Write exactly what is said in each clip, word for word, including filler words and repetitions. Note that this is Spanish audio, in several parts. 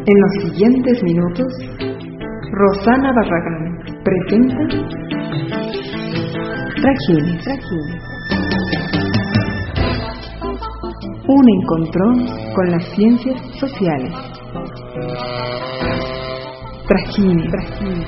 En los siguientes minutos, Rosana Barragán presenta Trajines. Un encontrón con las ciencias sociales. Trajines. Trajines.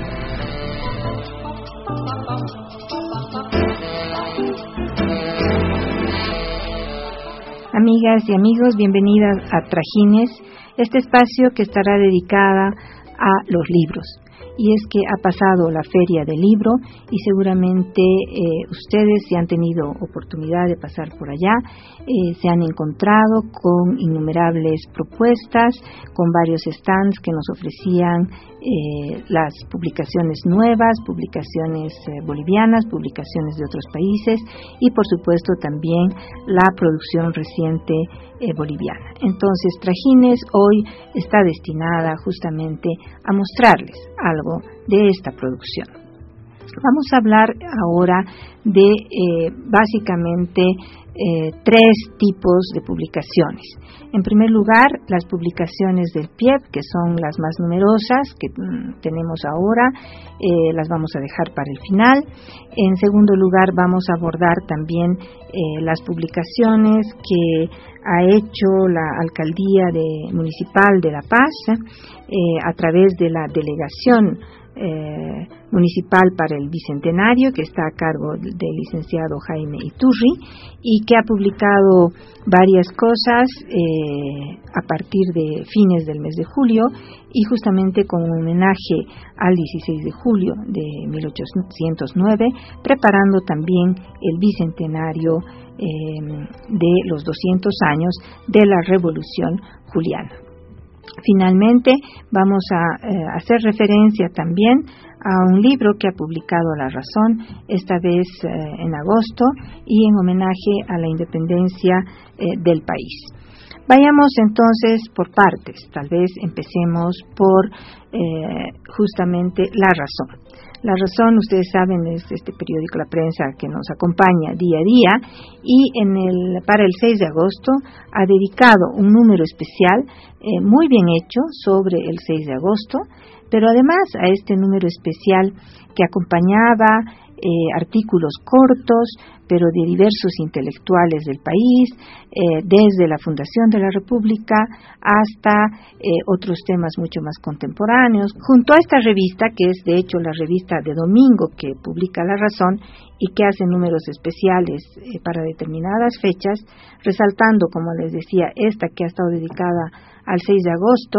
Amigas y amigos, bienvenidas a Trajines, este espacio que estará dedicada a los libros. Y es que ha pasado la Feria del Libro y seguramente eh, ustedes, si han tenido oportunidad de pasar por allá, eh, se han encontrado con innumerables propuestas, con varios stands que nos ofrecían eh, las publicaciones nuevas, publicaciones eh, bolivianas, publicaciones de otros países y por supuesto también la producción reciente eh, boliviana. Entonces, Trajines hoy está destinada justamente a mostrarles algo de esta producción. Vamos a hablar ahora de eh, básicamente eh, tres tipos de publicaciones. En primer lugar, las publicaciones del P I E P, que son las más numerosas que mm, tenemos ahora, eh, las vamos a dejar para el final. En segundo lugar, vamos a abordar también eh, las publicaciones que ha hecho la Alcaldía de, Municipal de La Paz eh, a través de la Delegación Eh, municipal para el Bicentenario, que está a cargo del licenciado Jaime Iturri y que ha publicado varias cosas eh, a partir de fines del mes de julio y justamente con un homenaje al dieciséis de julio de mil ochocientos nueve, preparando también el Bicentenario eh, de los doscientos años de la Revolución Juliana. Finalmente, vamos a eh, hacer referencia también a un libro que ha publicado La Razón, esta vez eh, en agosto, y en homenaje a la independencia eh, del país. Vayamos entonces por partes, tal vez empecemos por eh, justamente La Razón. La Razón, ustedes saben, es este periódico La Prensa que nos acompaña día a día y en el, para el seis de agosto ha dedicado un número especial eh, muy bien hecho sobre el seis de agosto, pero además a este número especial que acompañaba eh, artículos cortos, pero de diversos intelectuales del país, eh, desde la fundación de la República hasta eh, otros temas mucho más contemporáneos, junto a esta revista, que es de hecho la revista de domingo que publica La Razón y que hace números especiales eh, para determinadas fechas, resaltando, como les decía, esta que ha estado dedicada al seis de agosto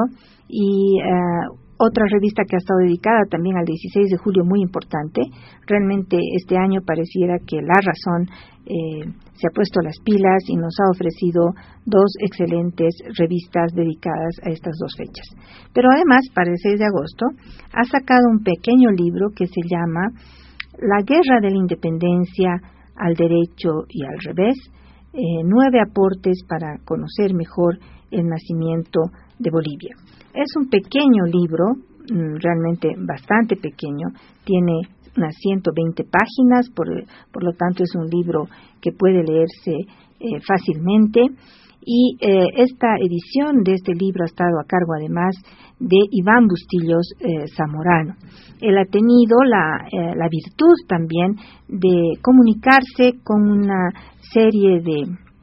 y eh, otra revista que ha estado dedicada también al dieciséis de julio, muy importante. Realmente este año pareciera que La Razón eh, se ha puesto las pilas y nos ha ofrecido dos excelentes revistas dedicadas a estas dos fechas. Pero además, para el seis de agosto, ha sacado un pequeño libro que se llama La Guerra de la Independencia al Derecho y al Revés, eh, nueve aportes para conocer mejor el nacimiento de Bolivia. Es un pequeño libro, realmente bastante pequeño, tiene unas ciento veinte páginas, por, por lo tanto es un libro que puede leerse eh, fácilmente y eh, esta edición de este libro ha estado a cargo además de Iván Bustillos eh, Zamorano. Él ha tenido la, eh, la virtud también de comunicarse con una serie de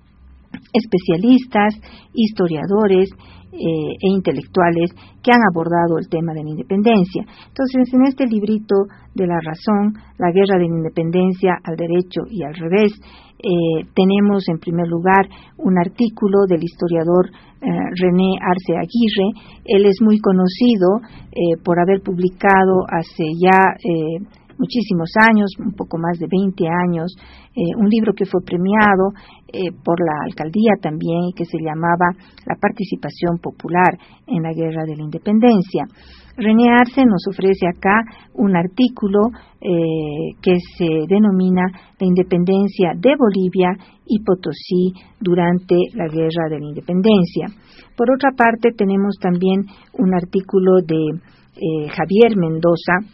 especialistas, historiadores eh, e intelectuales que han abordado el tema de la independencia. Entonces, en este librito de La Razón, La Guerra de la Independencia al Derecho y al Revés, eh, tenemos en primer lugar un artículo del historiador eh, René Arce Aguirre. Él es muy conocido eh, por haber publicado hace ya eh, muchísimos años, un poco más de veinte años, eh, un libro que fue premiado eh, por la alcaldía también y que se llamaba La participación popular en la guerra de la independencia. René Arce nos ofrece acá un artículo eh, que se denomina La independencia de Bolivia y Potosí durante la guerra de la independencia. Por otra parte, tenemos también un artículo de eh, Javier Mendoza,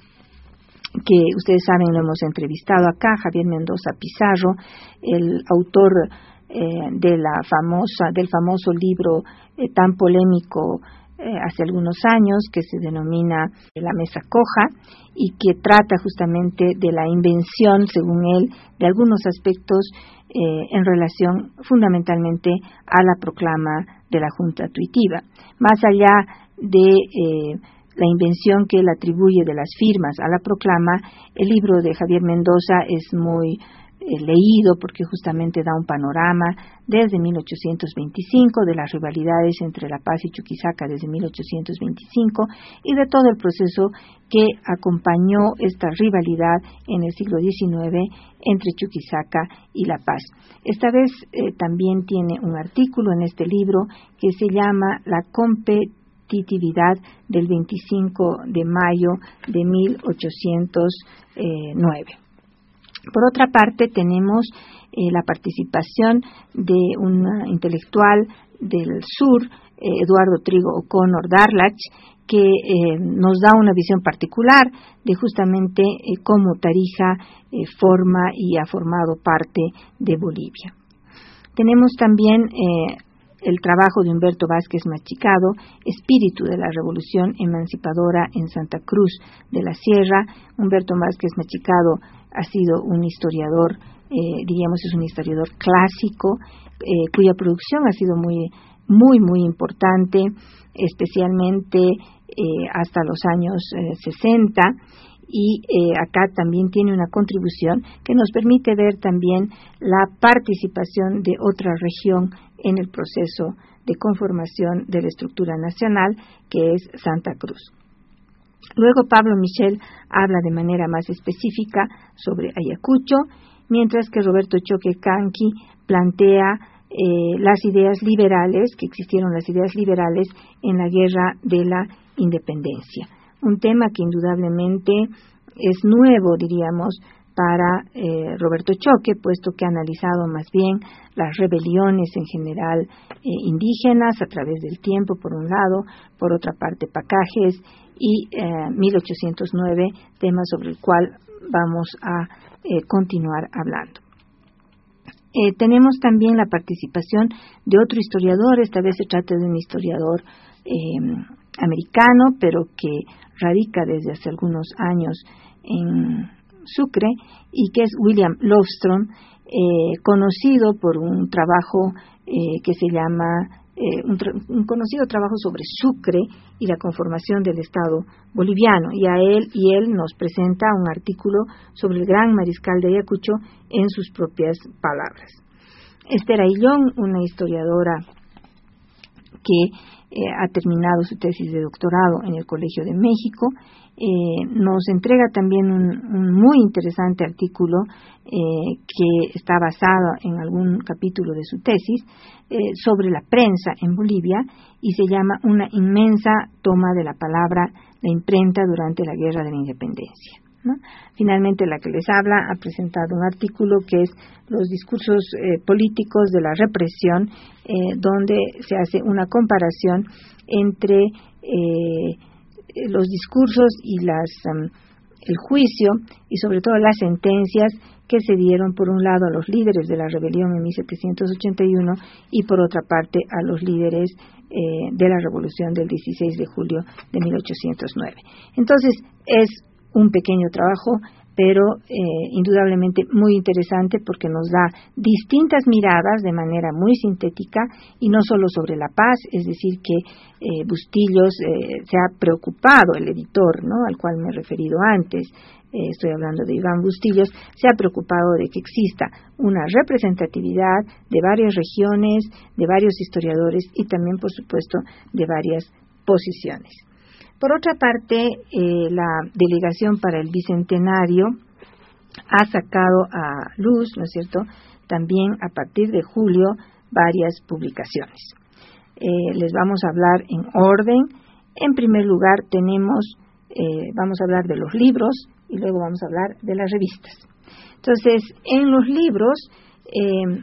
que ustedes saben, lo hemos entrevistado acá, Javier Mendoza Pizarro, el autor eh, de la famosa, del famoso libro eh, tan polémico eh, hace algunos años, que se denomina La Mesa Coja, y que trata justamente de la invención, según él, de algunos aspectos eh, en relación fundamentalmente a la proclama de la Junta Tuitiva. Más allá de eh, la invención que él atribuye de las firmas a la proclama, el libro de Javier Mendoza es muy eh, leído porque justamente da un panorama desde mil ochocientos veinticinco, de las rivalidades entre La Paz y Chuquisaca desde mil ochocientos veinticinco y de todo el proceso que acompañó esta rivalidad en el siglo diecinueve entre Chuquisaca y La Paz. Esta vez eh, también tiene un artículo en este libro que se llama La competitividad del veinticinco de mayo de mil ochocientos nueve. Por otra parte, tenemos eh, la participación de un intelectual del sur, eh, Eduardo Trigo O'Connor Darlach, que eh, nos da una visión particular de justamente eh, cómo Tarija eh, forma y ha formado parte de Bolivia. Tenemos también eh, el trabajo de Humberto Vázquez Machicado, Espíritu de la Revolución Emancipadora en Santa Cruz de la Sierra. Humberto Vázquez Machicado ha sido un historiador, eh, diríamos es un historiador clásico, eh, cuya producción ha sido muy, muy, muy importante, especialmente eh, hasta los años eh, sesenta, y eh, acá también tiene una contribución que nos permite ver también la participación de otra región en el proceso de conformación de la estructura nacional, que es Santa Cruz. Luego Pablo Michel habla de manera más específica sobre Ayacucho, mientras que Roberto Choquecanqui plantea eh, las ideas liberales, que existieron las ideas liberales en la Guerra de la Independencia. Un tema que indudablemente es nuevo, diríamos, para eh, Roberto Choque, puesto que ha analizado más bien las rebeliones en general eh, indígenas a través del tiempo, por un lado, por otra parte Pacajes y eh, mil ochocientos nueve, tema sobre el cual vamos a eh, continuar hablando. Eh, tenemos también la participación de otro historiador, esta vez se trata de un historiador eh, americano, pero que radica desde hace algunos años en Sucre, y que es William Lovestrom, eh, conocido por un trabajo eh, que se llama, eh, un, tra- un conocido trabajo sobre Sucre y la conformación del Estado boliviano, y a él y él nos presenta un artículo sobre el gran mariscal de Ayacucho en sus propias palabras. Esther Aillón, una historiadora que eh, ha terminado su tesis de doctorado en el Colegio de México, eh, nos entrega también un, un muy interesante artículo eh, que está basado en algún capítulo de su tesis eh, sobre la prensa en Bolivia, y se llama Una inmensa toma de la palabra, la imprenta durante la Guerra de la Independencia, ¿no? Finalmente, la que les habla ha presentado un artículo que es Los discursos eh, políticos de la represión, eh, donde se hace una comparación entre eh, los discursos y las um, el juicio y sobre todo las sentencias que se dieron por un lado a los líderes de la rebelión en mil setecientos ochenta y uno y por otra parte a los líderes eh, de la revolución del dieciséis de julio de mil ochocientos nueve. Entonces es un pequeño trabajo, pero eh, indudablemente muy interesante porque nos da distintas miradas de manera muy sintética, y no solo sobre la paz, es decir, que eh, Bustillos eh, se ha preocupado, el editor, ¿no?, al cual me he referido antes, eh, estoy hablando de Iván Bustillos, se ha preocupado de que exista una representatividad de varias regiones, de varios historiadores y también, por supuesto, de varias posiciones. Por otra parte, eh, la Delegación para el Bicentenario ha sacado a luz, ¿no es cierto?, también a partir de julio varias publicaciones. Eh, les vamos a hablar en orden. En primer lugar tenemos, eh, vamos a hablar de los libros y luego vamos a hablar de las revistas. Entonces, en los libros, eh,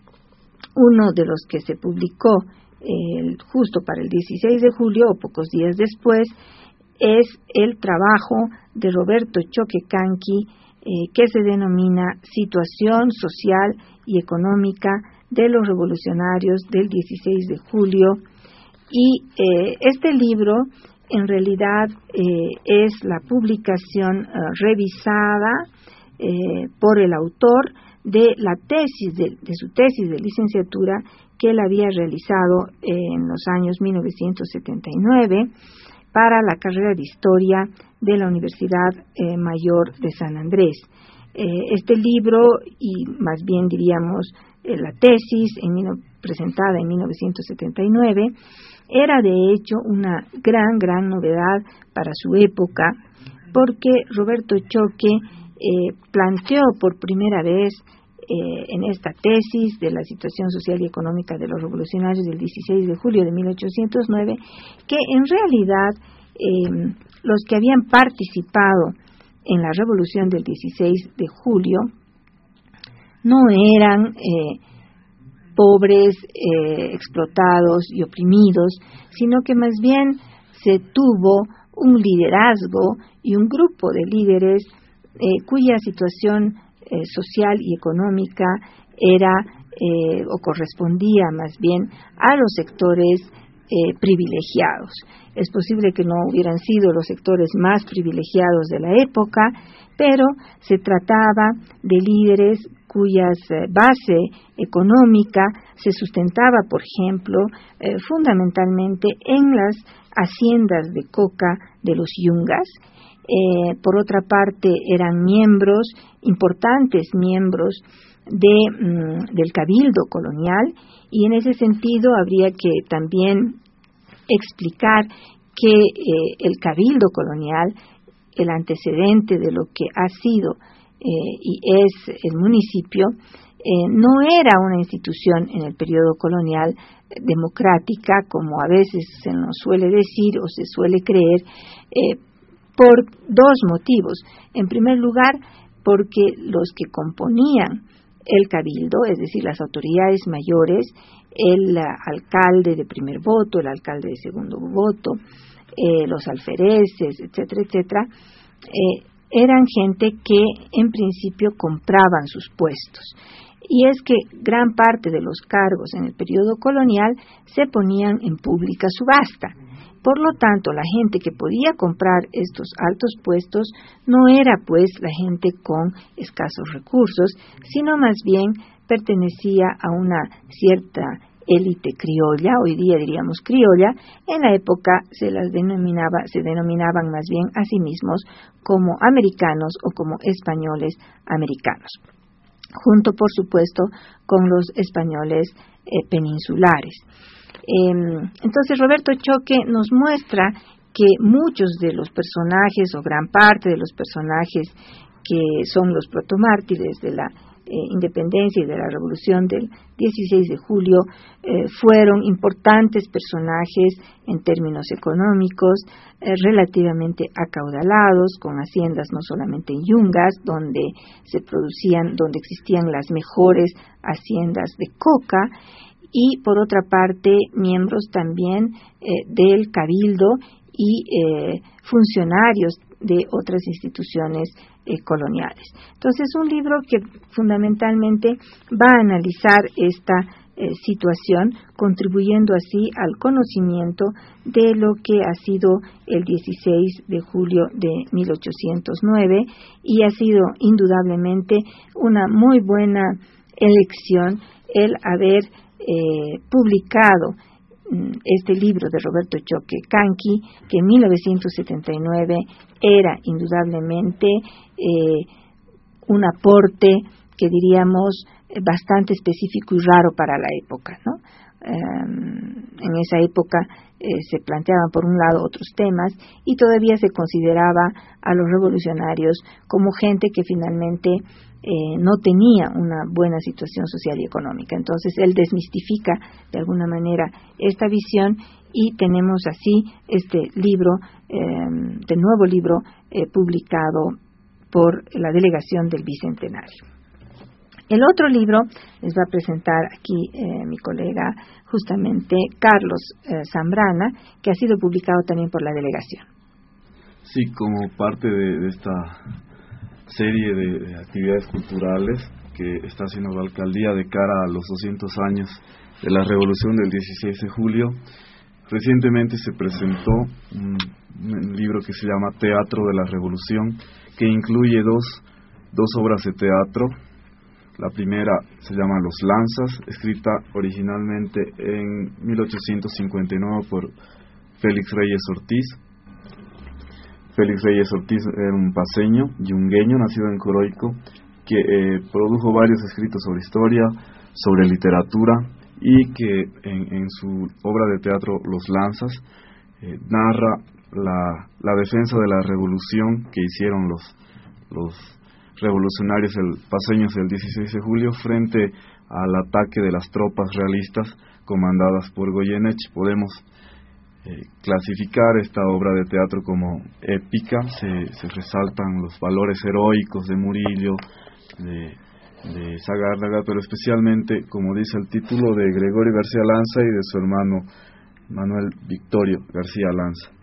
uno de los que se publicó Eh, justo para el dieciséis de julio o pocos días después es el trabajo de Roberto Choquecanqui, eh, que se denomina Situación Social y Económica de los Revolucionarios del dieciséis de julio Y eh, este libro en realidad eh, es la publicación eh, revisada eh, por el autor de la tesis, de, de su tesis de licenciatura que él había realizado en los años mil novecientos setenta y nueve para la carrera de Historia de la Universidad eh, Mayor de San Andrés. Eh, este libro, y más bien diríamos eh, la tesis en, presentada en mil novecientos setenta y nueve, era de hecho una gran, gran novedad para su época, porque Roberto Choque eh, planteó por primera vez eh, en esta tesis de la situación social y económica de los revolucionarios del dieciséis de julio de mil ochocientos nueve, que en realidad eh, los que habían participado en la revolución del dieciséis de julio no eran eh, pobres, eh, explotados y oprimidos, sino que más bien se tuvo un liderazgo y un grupo de líderes eh, cuya situación eh, social y económica era eh, o correspondía más bien a los sectores eh, privilegiados. Es posible que no hubieran sido los sectores más privilegiados de la época, pero se trataba de líderes cuya eh, base económica se sustentaba, por ejemplo, eh, fundamentalmente en las haciendas de coca de los yungas. Eh, por otra parte, eran miembros, importantes miembros de, mm, del Cabildo Colonial, y en ese sentido habría que también explicar que eh, el Cabildo Colonial, el antecedente de lo que ha sido eh, y es el municipio, eh, no era una institución en el periodo colonial eh, democrática, como a veces se nos suele decir o se suele creer, eh, por dos motivos. En primer lugar, porque los que componían el cabildo, es decir, las autoridades mayores, el uh, alcalde de primer voto, el alcalde de segundo voto, eh, los alfereces, etcétera, etcétera, eh, eran gente que en principio compraban sus puestos. Y es que gran parte de los cargos en el periodo colonial se ponían en pública subasta. Por lo tanto, la gente que podía comprar estos altos puestos no era pues la gente con escasos recursos, sino más bien pertenecía a una cierta élite criolla, hoy día diríamos criolla. En la época se las denominaba, se denominaban más bien a sí mismos como americanos o como españoles americanos, junto por supuesto con los españoles eh, peninsulares. Eh, entonces Roberto Choque nos muestra que muchos de los personajes o gran parte de los personajes que son los protomártires de la eh, independencia y de la revolución del dieciséis de julio eh, fueron importantes personajes en términos económicos, eh, relativamente acaudalados, con haciendas no solamente en yungas, donde se producían, donde existían las mejores haciendas de coca, y por otra parte miembros también eh, del cabildo y eh, funcionarios de otras instituciones eh, coloniales. Entonces, un libro que fundamentalmente va a analizar esta eh, situación, contribuyendo así al conocimiento de lo que ha sido el dieciséis de julio de mil ochocientos nueve, y ha sido indudablemente una muy buena elección el haber Eh, publicado mm, este libro de Roberto Choque Canqui, que en mil novecientos setenta y nueve era indudablemente eh, un aporte que diríamos eh, bastante específico y raro para la época, ¿no? Um, en esa época eh, se planteaban por un lado otros temas, y todavía se consideraba a los revolucionarios como gente que finalmente Eh, no tenía una buena situación social y económica. Entonces él desmistifica de alguna manera esta visión, y tenemos así este libro, eh, de nuevo libro eh, publicado por la delegación del Bicentenario. El otro libro les va a presentar aquí eh, mi colega justamente Carlos eh, Zambrana, que ha sido publicado también por la delegación. Sí, como parte de, de esta serie de, de actividades culturales que está haciendo la alcaldía de cara a los doscientos años de la revolución del dieciséis de julio, recientemente se presentó un, un libro que se llama Teatro de la Revolución, que incluye dos, dos obras de teatro. La primera se llama Los Lanzas, escrita originalmente en mil ochocientos cincuenta y nueve por Félix Reyes Ortiz. Félix Reyes Ortiz era un paceño, yungueño, nacido en Coroico, que eh, produjo varios escritos sobre historia, sobre literatura, y que en, en su obra de teatro Los Lanzas eh, narra la, la defensa de la revolución que hicieron los, los revolucionarios el, paceños el dieciséis de julio frente al ataque de las tropas realistas comandadas por Goyeneche. Podemos eh, clasificar esta obra de teatro como épica. Se, se resaltan los valores heroicos de Murillo, de, de Sagárdaga, pero especialmente, como dice el título, de Gregorio García Lanza y de su hermano Manuel Victorio García Lanza.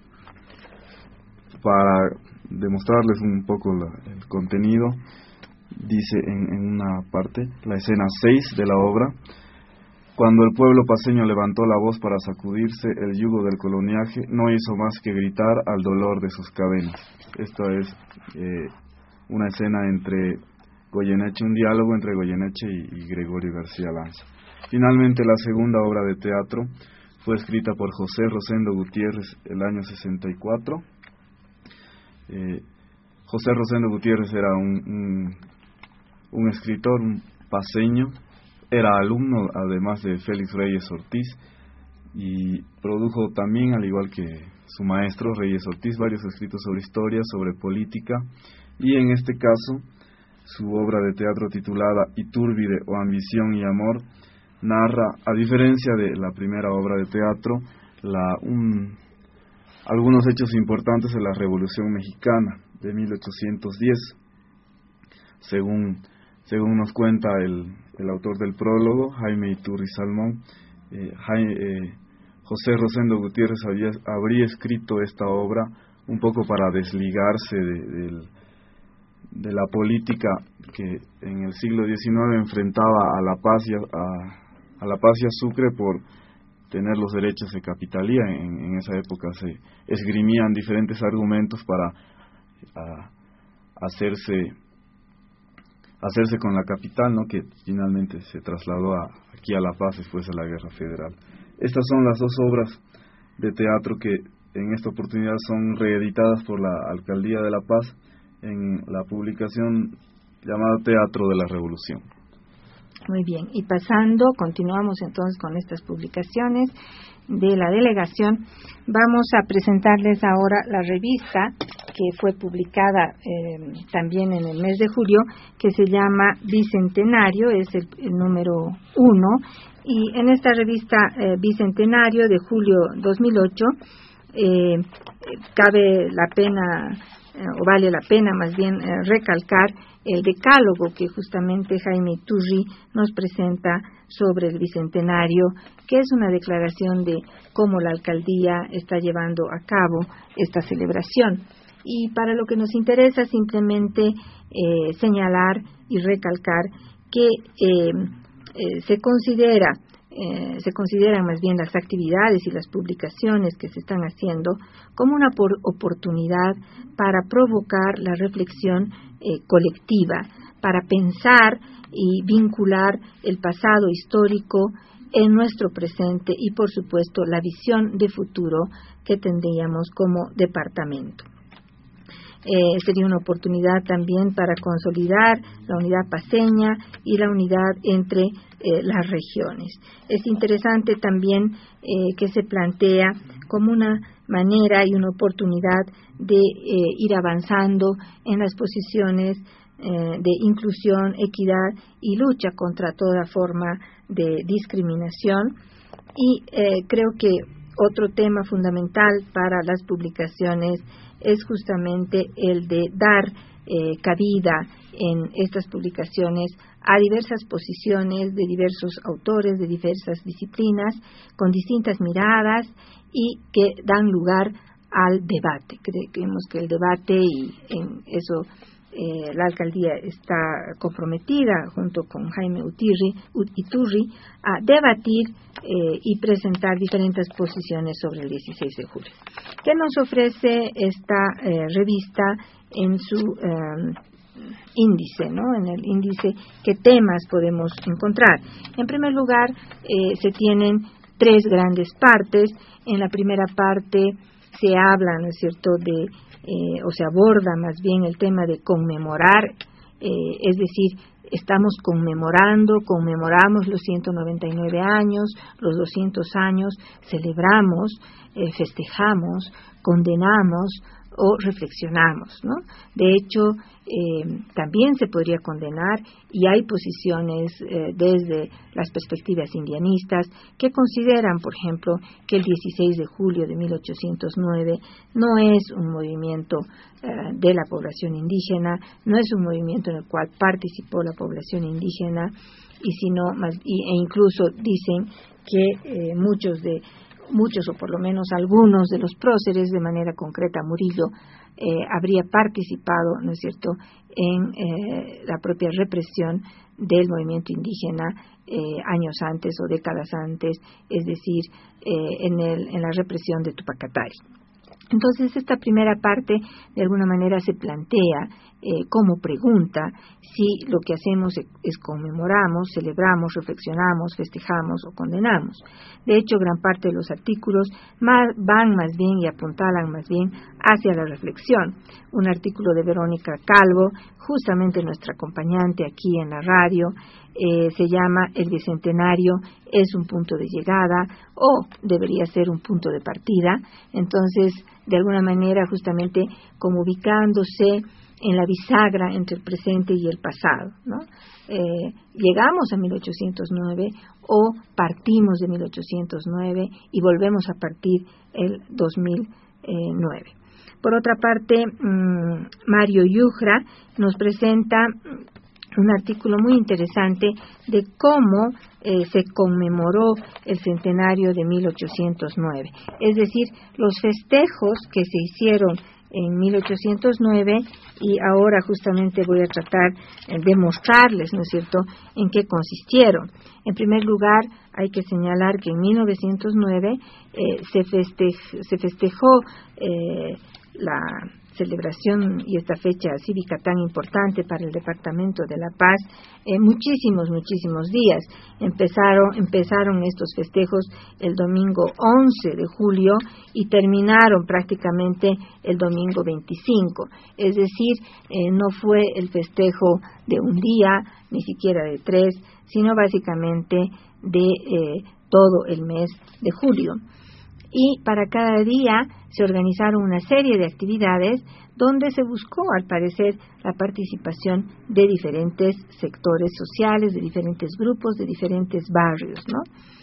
Para demostrarles un poco la, el contenido, dice en, en una parte, la escena seis de la obra: cuando el pueblo paceño levantó la voz para sacudirse el yugo del coloniaje, no hizo más que gritar al dolor de sus cadenas. Esta es eh, una escena entre Goyeneche, un diálogo entre Goyeneche y, y Gregorio García Lanza. Finalmente, la segunda obra de teatro fue escrita por José Rosendo Gutiérrez el año sesenta y cuatro. Eh, José Rosendo Gutiérrez era un, un, un escritor, un paceño, era alumno además de Félix Reyes Ortiz, y produjo también, al igual que su maestro Reyes Ortiz, varios escritos sobre historia, sobre política, y en este caso su obra de teatro titulada Itúrbide o Ambición y Amor narra, a diferencia de la primera obra de teatro, la un algunos hechos importantes de la Revolución Mexicana de mil ochocientos diez. Según, según nos cuenta el, el autor del prólogo, Jaime Iturri Salmón, eh, Jaime, eh, José Rosendo Gutiérrez había, habría escrito esta obra un poco para desligarse de, de, de la política que en el siglo diecinueve enfrentaba a La Paz y a, a, a La Paz y a Sucre por tener los derechos de capitalía. En, en esa época se esgrimían diferentes argumentos para a, hacerse hacerse con la capital, ¿no?, que finalmente se trasladó a, aquí a La Paz después de la Guerra Federal. Estas son las dos obras de teatro que en esta oportunidad son reeditadas por la Alcaldía de La Paz en la publicación llamada Teatro de la Revolución. Muy bien, y pasando, continuamos entonces con estas publicaciones de la delegación. Vamos a presentarles ahora la revista que fue publicada eh, también en el mes de julio, que se llama Bicentenario, es el, el número uno, y en esta revista eh, Bicentenario de julio dos mil ocho eh, cabe la pena, eh, o vale la pena más bien eh, recalcar el decálogo que justamente Jaime Iturri nos presenta sobre el Bicentenario, que es una declaración de cómo la alcaldía está llevando a cabo esta celebración. Y para lo que nos interesa simplemente eh, señalar y recalcar que eh, eh, se considera Eh, se consideran más bien las actividades y las publicaciones que se están haciendo como una por oportunidad para provocar la reflexión eh, colectiva, para pensar y vincular el pasado histórico en nuestro presente y, por supuesto, la visión de futuro que tendríamos como departamento. Eh, sería una oportunidad también para consolidar la unidad paceña y la unidad entre eh, las regiones. Es interesante también eh, que se plantea como una manera y una oportunidad de eh, ir avanzando en las posiciones eh, de inclusión, equidad y lucha contra toda forma de discriminación. Y eh, creo que otro tema fundamental para las publicaciones es justamente el de dar eh, cabida en estas publicaciones a diversas posiciones de diversos autores, de diversas disciplinas, con distintas miradas y que dan lugar al debate. Creemos que el debate, y en eso eh, la alcaldía está comprometida, junto con Jaime Utirri, Iturri, a debatir eh, y presentar diferentes posiciones sobre el dieciséis de julio. ¿Qué nos ofrece esta eh, revista en su eh, índice, ¿no? En el índice, ¿qué temas podemos encontrar? En primer lugar, eh, se tienen tres grandes partes. En la primera parte se habla, ¿no es cierto?, de, eh, o se aborda más bien el tema de conmemorar, eh, es decir, estamos conmemorando, conmemoramos los ciento noventa y nueve años, los doscientos años, celebramos, eh, festejamos, condenamos o reflexionamos, ¿no? De hecho, eh, también se podría condenar, y hay posiciones eh, desde las perspectivas indianistas que consideran, por ejemplo, que el dieciséis de julio de mil ochocientos nueve no es un movimiento eh, de la población indígena, no es un movimiento en el cual participó la población indígena, y sino más, y, e incluso dicen que eh, muchos de muchos o por lo menos algunos de los próceres, de manera concreta Murillo, eh, habría participado, ¿no es cierto?, en eh, la propia represión del movimiento indígena eh, años antes o décadas antes, es decir, eh, en, el, en la represión de Tupac Katari. Entonces, esta primera parte, de alguna manera, se plantea eh, como pregunta si lo que hacemos es, es conmemoramos, celebramos, reflexionamos, festejamos o condenamos. De hecho, gran parte de los artículos más, van más bien y apuntalan más bien hacia la reflexión. Un artículo de Verónica Calvo, justamente nuestra acompañante aquí en la radio, eh, se llama El Bicentenario es un punto de llegada o debería ser un punto de partida. Entonces, de alguna manera, justamente como ubicándose en la bisagra entre el presente y el pasado, ¿no? Eh, llegamos a mil ochocientos nueve o partimos de mil ochocientos nueve y volvemos a partir el dos mil nueve. Por otra parte, mmm, Mario Yujra nos presenta un artículo muy interesante de cómo eh, se conmemoró el centenario de mil ochocientos nueve, es decir, los festejos que se hicieron en mil ochocientos nueve, y ahora justamente voy a tratar de mostrarles, ¿no es cierto?, en qué consistieron. En primer lugar, hay que señalar que en mil novecientos nueve eh, se, festej, se festejó eh, la celebración y esta fecha cívica tan importante para el Departamento de La Paz, eh, muchísimos, muchísimos días. Empezaron, empezaron estos festejos el domingo once de julio y terminaron prácticamente el domingo veinticinco. Es decir, eh, no fue el festejo de un día, ni siquiera de tres, sino básicamente de eh, todo el mes de julio. Y para cada día se organizaron una serie de actividades donde se buscó, al parecer, la participación de diferentes sectores sociales, de diferentes grupos, de diferentes barrios, ¿no?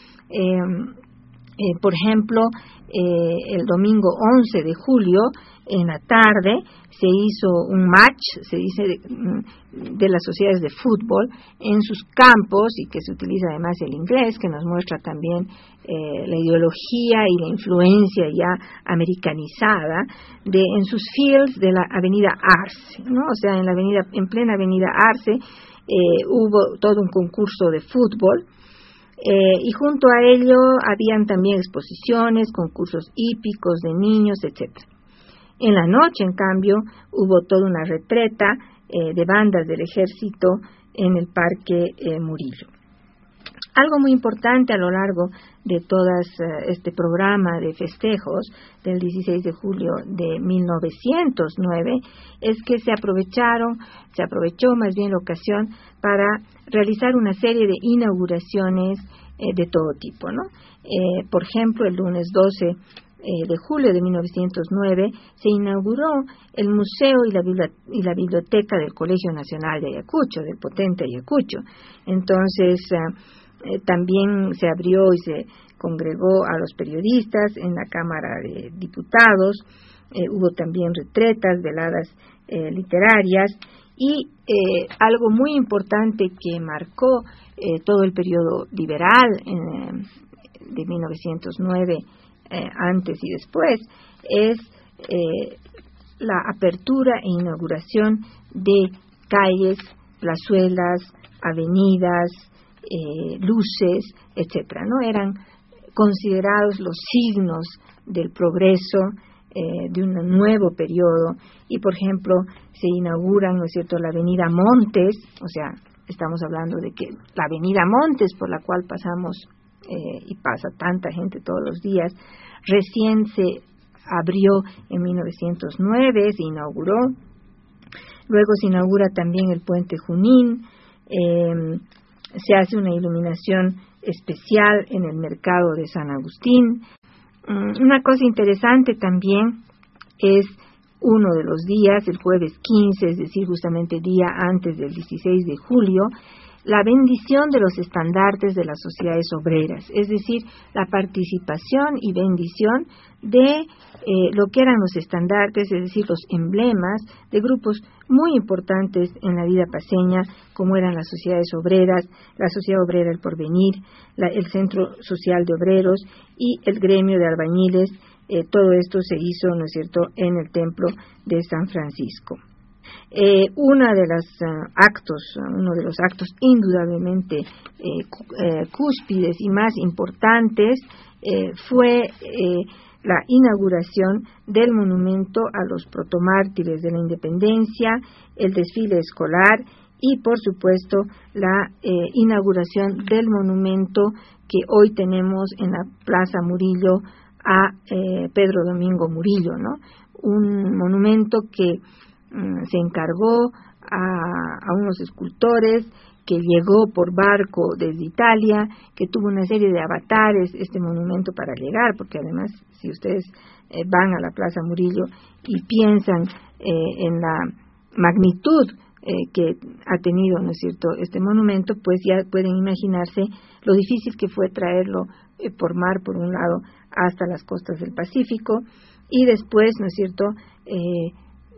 Eh, eh, por ejemplo, eh, el domingo once de julio, en la tarde, se hizo un match, se dice, de, de las sociedades de fútbol en sus campos, y que se utiliza además el inglés, que nos muestra también eh, la ideología y la influencia ya americanizada de en sus fields de la avenida Arce, ¿no? O sea, en la avenida, en plena avenida Arce, eh, hubo todo un concurso de fútbol. Eh, y junto a ello habían también exposiciones, concursos hípicos de niños, etcétera. En la noche, en cambio, hubo toda una retreta eh, de bandas del ejército en el Parque eh, Murillo. Algo muy importante a lo largo de todo uh, este programa de festejos del dieciséis de julio de mil novecientos nueve es que se aprovecharon, se aprovechó más bien la ocasión para realizar una serie de inauguraciones eh, de todo tipo, ¿no? Eh, por ejemplo, el lunes doce eh, de julio de mil novecientos nueve se inauguró el museo y la, y la biblioteca del Colegio Nacional de Ayacucho, del potente Ayacucho. Entonces, uh, Eh, también se abrió y se congregó a los periodistas en la Cámara de Diputados, eh, hubo también retretas, veladas eh, literarias y eh, algo muy importante que marcó eh, todo el periodo liberal eh, de mil novecientos nueve, eh, antes y después, es eh, la apertura e inauguración de calles, plazuelas, avenidas, eh, luces, etcétera, ¿no? Eran considerados los signos del progreso eh, de un nuevo periodo. Y, por ejemplo, se inauguran, ¿no es cierto?, la avenida Montes, o sea, estamos hablando de que la avenida Montes, por la cual pasamos eh, y pasa tanta gente todos los días, recién se abrió en mil novecientos nueve, se inauguró. Luego se inaugura también el puente Junín, eh, se hace una iluminación especial en el mercado de San Agustín. Um, una cosa interesante también es uno de los días, el jueves quince, es decir, justamente el día antes del dieciséis de julio, la bendición de los estandartes de las sociedades obreras, es decir, la participación y bendición de eh, lo que eran los estandartes, es decir, los emblemas de grupos muy importantes en la vida paceña, como eran las sociedades obreras, la Sociedad Obrera El Porvenir, la, el Centro Social de Obreros y el Gremio de Albañiles. Eh, todo esto se hizo, ¿no es cierto?, en el Templo de San Francisco. Eh, una de los uh, actos, uno de los actos indudablemente eh, eh, cúspides y más importantes eh, fue eh, la inauguración del monumento a los protomártires de la Independencia, el desfile escolar y, por supuesto, la eh, inauguración del monumento que hoy tenemos en la Plaza Murillo a eh, Pedro Domingo Murillo, ¿no? Un monumento que se encargó a, a unos escultores, que llegó por barco desde Italia, que tuvo una serie de avatares este monumento para llegar, porque además si ustedes eh, van a la Plaza Murillo y piensan eh, en la magnitud eh, que ha tenido, ¿no es cierto?, este monumento, pues ya pueden imaginarse lo difícil que fue traerlo eh, por mar, por un lado, hasta las costas del Pacífico, y después, ¿no es cierto?, eh,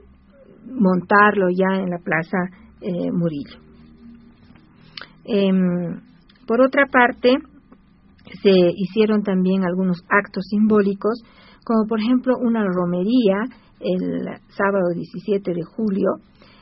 montarlo ya en la Plaza eh, Murillo. Eh, por otra parte, se hicieron también algunos actos simbólicos, como por ejemplo una romería el sábado diecisiete de julio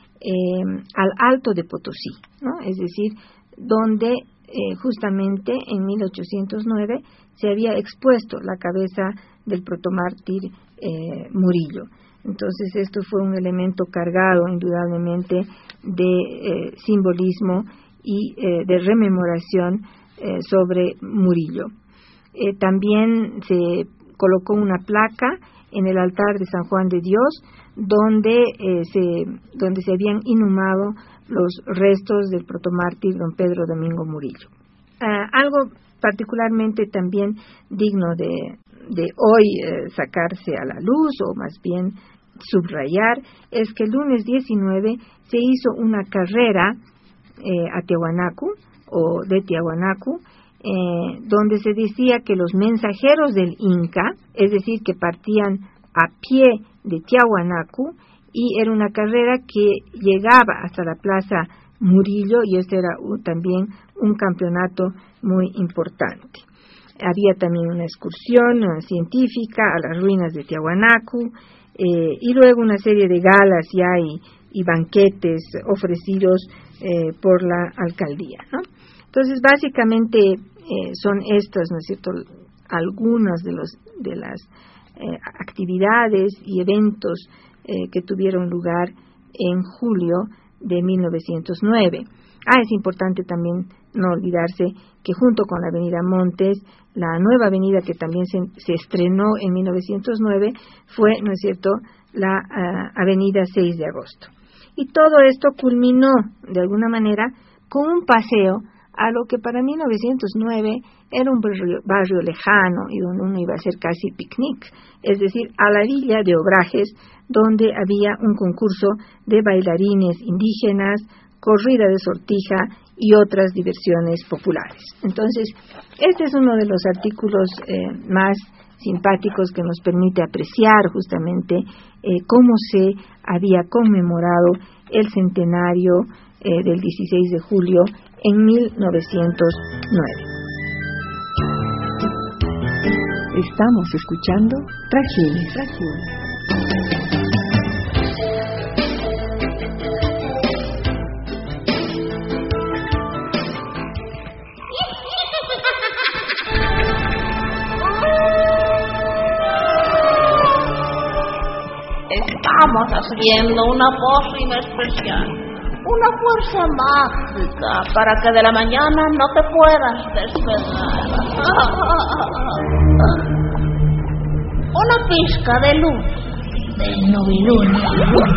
eh, al Alto de Potosí, ¿no? Es decir, donde eh, justamente en mil ochocientos nueve se había expuesto la cabeza del protomártir eh, Murillo. Entonces esto fue un elemento cargado indudablemente de eh, simbolismo y eh, de rememoración eh, sobre Murillo. Eh, también se colocó una placa en el altar de San Juan de Dios donde, eh, se, donde se habían inhumado los restos del protomártir don Pedro Domingo Murillo. Uh, algo particularmente también digno de, de hoy eh, sacarse a la luz, o más bien subrayar, es que el lunes diecinueve se hizo una carrera eh, a Tiahuanacu, o de Tiahuanacu, eh, donde se decía que los mensajeros del Inca, es decir, que partían a pie de Tiahuanacu, y era una carrera que llegaba hasta la Plaza Murillo, y este era un, también un campeonato muy importante. Había también una excursión uh, científica a las ruinas de Tiahuanacu, eh, y luego una serie de galas ya y, y banquetes ofrecidos eh, por la alcaldía, ¿no? Entonces, básicamente eh, son estas, ¿no es cierto?, algunas de los de las eh, actividades y eventos eh, que tuvieron lugar en julio de mil novecientos nueve. Ah, es importante también no olvidarse que junto con la avenida Montes, la nueva avenida que también se, se estrenó en mil novecientos nueve fue, ¿no es cierto?, la uh, avenida seis de agosto. Y todo esto culminó, de alguna manera, con un paseo a lo que para mil novecientos nueve era un barrio, barrio lejano y donde uno iba a hacer casi picnic, es decir, a la villa de Obrajes, donde había un concurso de bailarines indígenas, corrida de sortija y otras diversiones populares. Entonces, este es uno de los artículos eh, más simpáticos que nos permite apreciar justamente eh, cómo se había conmemorado el centenario eh, del dieciséis de julio en mil novecientos nueve. Estamos escuchando Trajines. Trajines. estamos haciendo una pócima especial, una fuerza mágica para que de la mañana no te puedas despegar. Una pizca de luz del novilunio.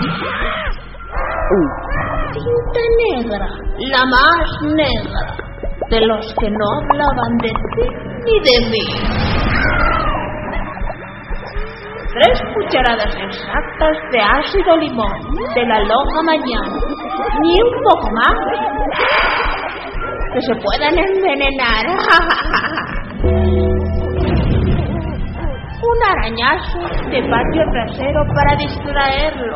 Tinta negra, la más negra de los que no hablaban de ti ni de mí. Tres cucharadas exactas de ácido limón de la loca mañana, ni un poco más, que se puedan envenenar. Un arañazo de patio trasero para distraerlo.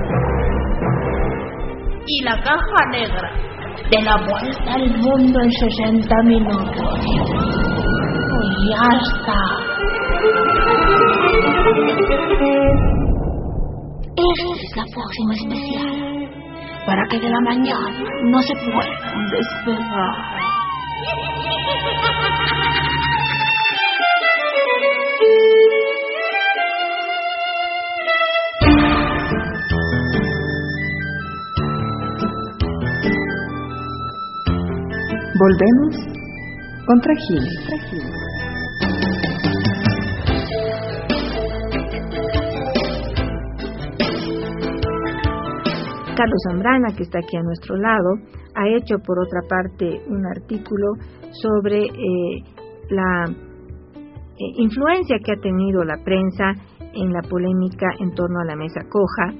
Y la caja negra de la vuelta al mundo en sesenta minutos. Y ya está. Esta es la próxima especial, para que de la mañana no se puedan despegar. Volvemos con Trajines. Carlos Zambrana, que está aquí a nuestro lado, ha hecho por otra parte un artículo sobre eh, la eh, influencia que ha tenido la prensa en la polémica en torno a la mesa coja,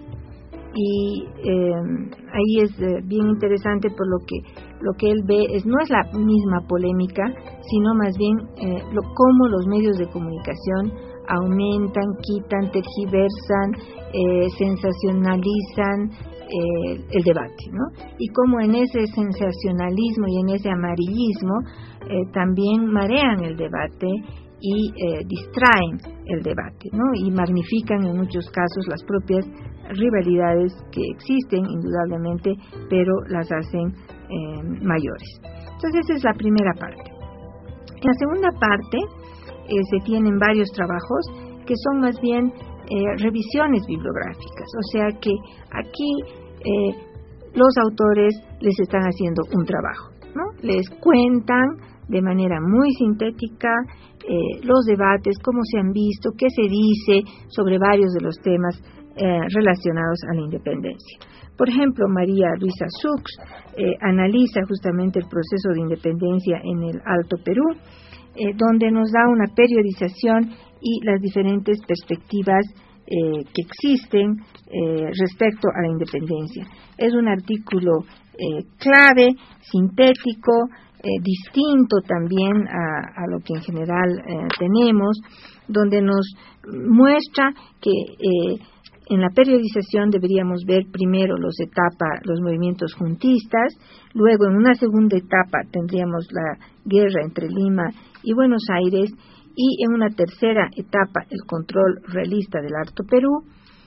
y eh, ahí es eh, bien interesante por lo que lo que él ve es no es la misma polémica, sino más bien eh, lo, cómo los medios de comunicación aumentan, quitan, tergiversan, eh, sensacionalizan eh, el debate, ¿no? Y cómo en ese sensacionalismo y en ese amarillismo eh, también marean el debate y eh, distraen el debate, ¿no? Y magnifican en muchos casos las propias rivalidades que existen indudablemente, pero las hacen eh, mayores. Entonces esa es la primera parte. En la segunda parte eh, se tienen varios trabajos que son más bien eh, revisiones bibliográficas, o sea que aquí eh, los autores les están haciendo un trabajo, ¿no? Les cuentan de manera muy sintética eh, los debates, cómo se han visto, qué se dice sobre varios de los temas eh, relacionados a la independencia. Por ejemplo, María Luisa Sux eh, analiza justamente el proceso de independencia en el Alto Perú, eh, donde nos da una periodización y las diferentes perspectivas eh, que existen eh, respecto a la independencia. Es un artículo eh, clave, sintético, Eh, distinto también a, a lo que en general eh, tenemos, donde nos muestra que eh, en la periodización deberíamos ver primero los etapas, los movimientos juntistas, luego en una segunda etapa tendríamos la guerra entre Lima y Buenos Aires, y en una tercera etapa el control realista del Alto Perú,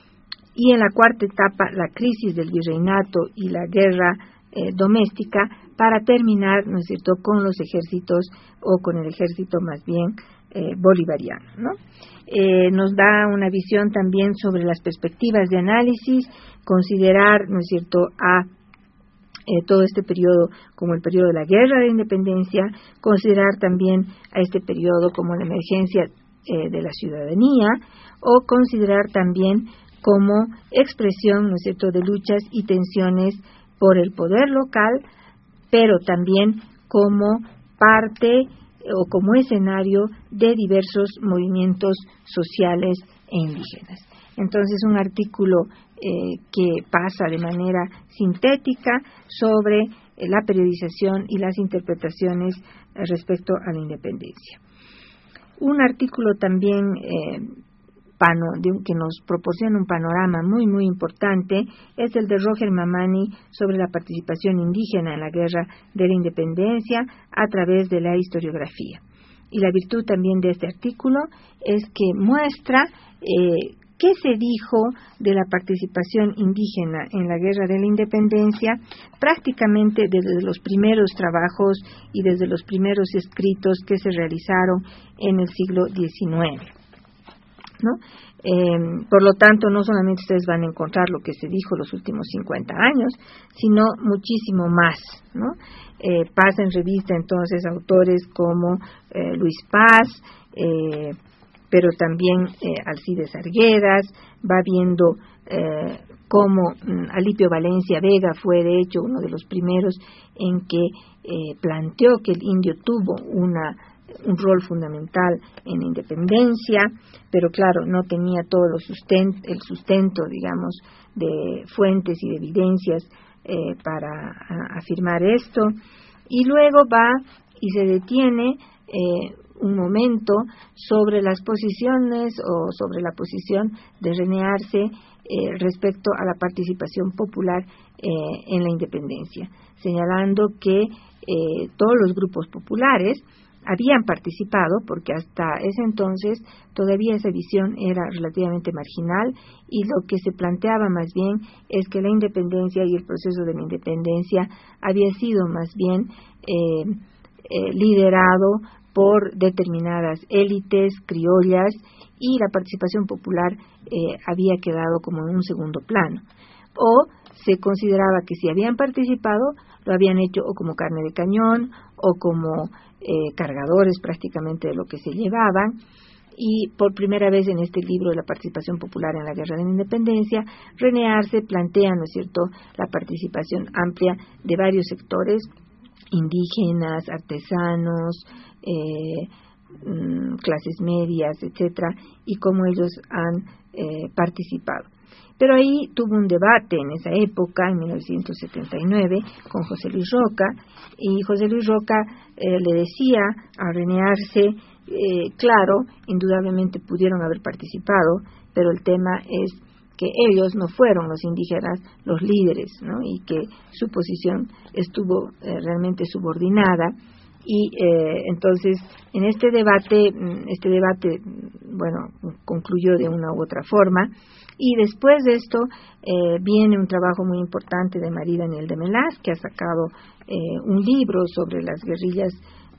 y en la cuarta etapa la crisis del virreinato y la guerra eh, doméstica, para terminar, ¿no es cierto?, con los ejércitos o con el ejército más bien eh, bolivariano, ¿no? Eh, nos da una visión también sobre las perspectivas de análisis, considerar, ¿no es cierto?, a eh, todo este periodo como el periodo de la guerra de independencia, considerar también a este periodo como la emergencia eh, de la ciudadanía, o considerar también como expresión, ¿no es cierto?, de luchas y tensiones por el poder local, pero también como parte o como escenario de diversos movimientos sociales e indígenas. Entonces, un artículo eh, que pasa de manera sintética sobre eh, la periodización y las interpretaciones eh, respecto a la independencia. Un artículo también eh, Pano, de un, que nos proporciona un panorama muy muy importante es el de Roger Mamani sobre la participación indígena en la guerra de la independencia a través de la historiografía. Y la virtud también de este artículo es que muestra eh, qué se dijo de la participación indígena en la guerra de la independencia prácticamente desde los primeros trabajos y desde los primeros escritos que se realizaron en el siglo diecinueve. ¿no? Eh, por lo tanto, no solamente ustedes van a encontrar lo que se dijo los últimos cincuenta años, sino muchísimo más, ¿no? Eh, pasa en revista entonces autores como eh, Luis Paz, eh, pero también eh, Alcides Arguedas, va viendo eh, cómo mm, Alipio Valencia Vega fue de hecho uno de los primeros en que eh, planteó que el indio tuvo una un rol fundamental en la independencia, pero claro, no tenía todo los sustento, el sustento, digamos, de fuentes y de evidencias eh, para a, afirmar esto, y luego va y se detiene eh, un momento sobre las posiciones o sobre la posición de René Arce eh, respecto a la participación popular eh, en la independencia, señalando que eh, todos los grupos populares habían participado, porque hasta ese entonces todavía esa visión era relativamente marginal, y lo que se planteaba más bien es que la independencia y el proceso de la independencia había sido más bien eh, eh, liderado por determinadas élites criollas, y la participación popular eh, había quedado como en un segundo plano. O se consideraba que si habían participado, lo habían hecho o como carne de cañón o como eh, cargadores prácticamente de lo que se llevaban. Y por primera vez en este libro de la participación popular en la Guerra de la Independencia, René Arce plantea, ¿no es cierto?, la participación amplia de varios sectores, indígenas, artesanos, eh, clases medias, etcétera, y cómo ellos han eh, participado. Pero ahí tuvo un debate en esa época, en mil novecientos setenta y nueve, con José Luis Roca, y José Luis Roca eh, le decía a René Arce, eh, claro, indudablemente pudieron haber participado, pero el tema es que ellos no fueron los indígenas los líderes, ¿no? Y que su posición estuvo eh, realmente subordinada. Y eh, entonces en este debate, este debate, bueno, concluyó de una u otra forma, y después de esto eh, viene un trabajo muy importante de María Daniel de Melas, que ha sacado eh, un libro sobre las guerrillas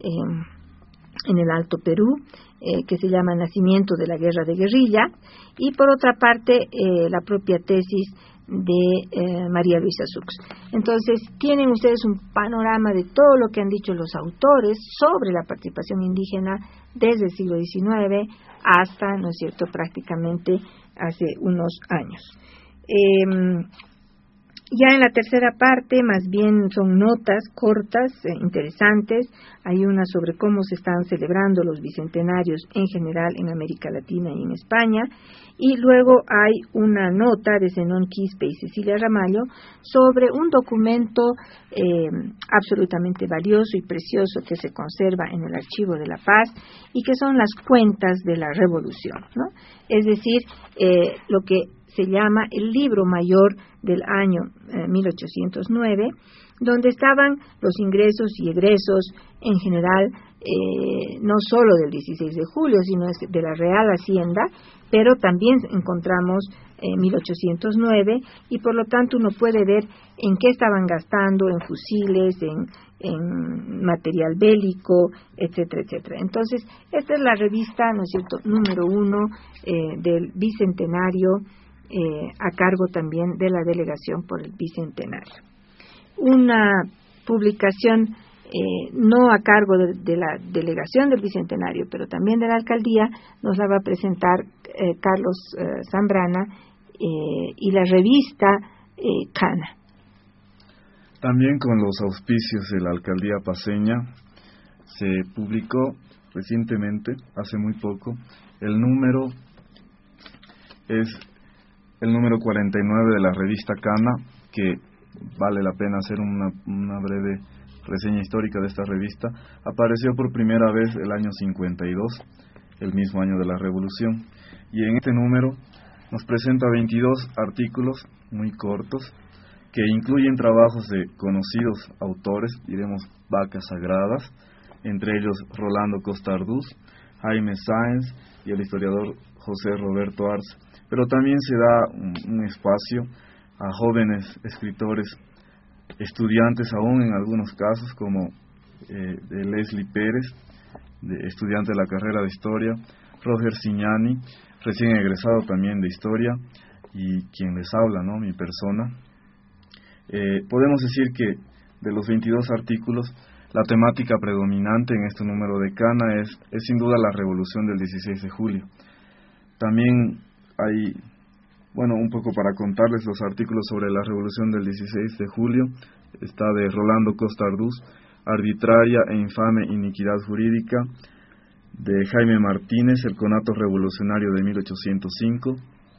eh, en el Alto Perú, eh, que se llama Nacimiento de la Guerra de Guerrilla, y por otra parte eh, la propia tesis de eh, María Luisa Sux. Entonces tienen ustedes un panorama de todo lo que han dicho los autores sobre la participación indígena desde el siglo diecinueve hasta, ¿no es cierto?, prácticamente hace unos años. Eh, Ya en la tercera parte, más bien son notas cortas, eh, interesantes. Hay una sobre cómo se están celebrando los bicentenarios en general en América Latina y en España. Y luego hay una nota de Zenón Quispe y Cecilia Ramallo sobre un documento eh, absolutamente valioso y precioso que se conserva en el Archivo de la Paz, y que son las cuentas de la Revolución, ¿no? Es decir, eh, lo que se llama el libro mayor del año eh, mil ochocientos nueve, donde estaban los ingresos y egresos en general, eh, no solo del dieciséis de julio, sino de la Real Hacienda, pero también encontramos eh, mil ochocientos nueve, y por lo tanto uno puede ver en qué estaban gastando, en fusiles, en, en material bélico, etcétera, etcétera. Entonces, esta es la revista, ¿no es cierto?, número uno eh, del Bicentenario, Eh, a cargo también de la Delegación por el Bicentenario. Una publicación eh, no a cargo de, de la Delegación del Bicentenario, pero también de la Alcaldía, nos la va a presentar eh, Carlos eh, Zambrana, eh, y la revista eh, Cana. También con los auspicios de la Alcaldía paceña se publicó recientemente, hace muy poco, el número es el número cuarenta y nueve de la revista Cana, que vale la pena hacer una, una breve reseña histórica de esta revista. Apareció por primera vez el año cincuenta y dos, el mismo año de la Revolución, y en este número nos presenta veintidós artículos muy cortos que incluyen trabajos de conocidos autores, diremos vacas sagradas, entre ellos Rolando Costa Arduz, Jaime Sáenz y el historiador José Roberto Arce. Pero también se da un, un espacio a jóvenes escritores, estudiantes aún en algunos casos, como eh, de Leslie Pérez, de, estudiante de la carrera de Historia, Roger Signani, recién egresado también de Historia, y quien les habla, ¿no?, mi persona. Eh, podemos decir que de los veintidós artículos, la temática predominante en este número de Cana es, es sin duda la revolución del dieciséis de julio. También hay, bueno, un poco para contarles los artículos sobre la revolución del dieciséis de julio, está de Rolando Costa Arduz, Arbitraria e infame iniquidad jurídica, de Jaime Martínez, El conato revolucionario de mil ochocientos cinco,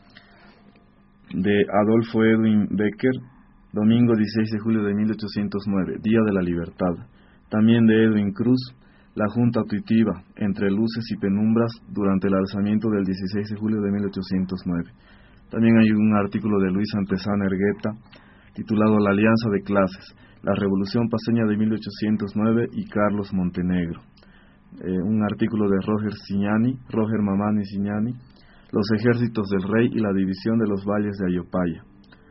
de Adolfo Edwin Becker, Domingo dieciséis de julio de mil ochocientos nueve, Día de la Libertad. También de Edwin Cruz, La Junta Tuitiva, Entre luces y penumbras, durante el alzamiento del dieciséis de julio de mil ochocientos nueve. También hay un artículo de Luis Antezana Ergueta, titulado La Alianza de Clases, la Revolución Paceña de mil ochocientos nueve y Carlos Montenegro. Eh, un artículo de Roger Signani, Roger Mamani Signani, Los ejércitos del rey y la división de los valles de Ayopaya.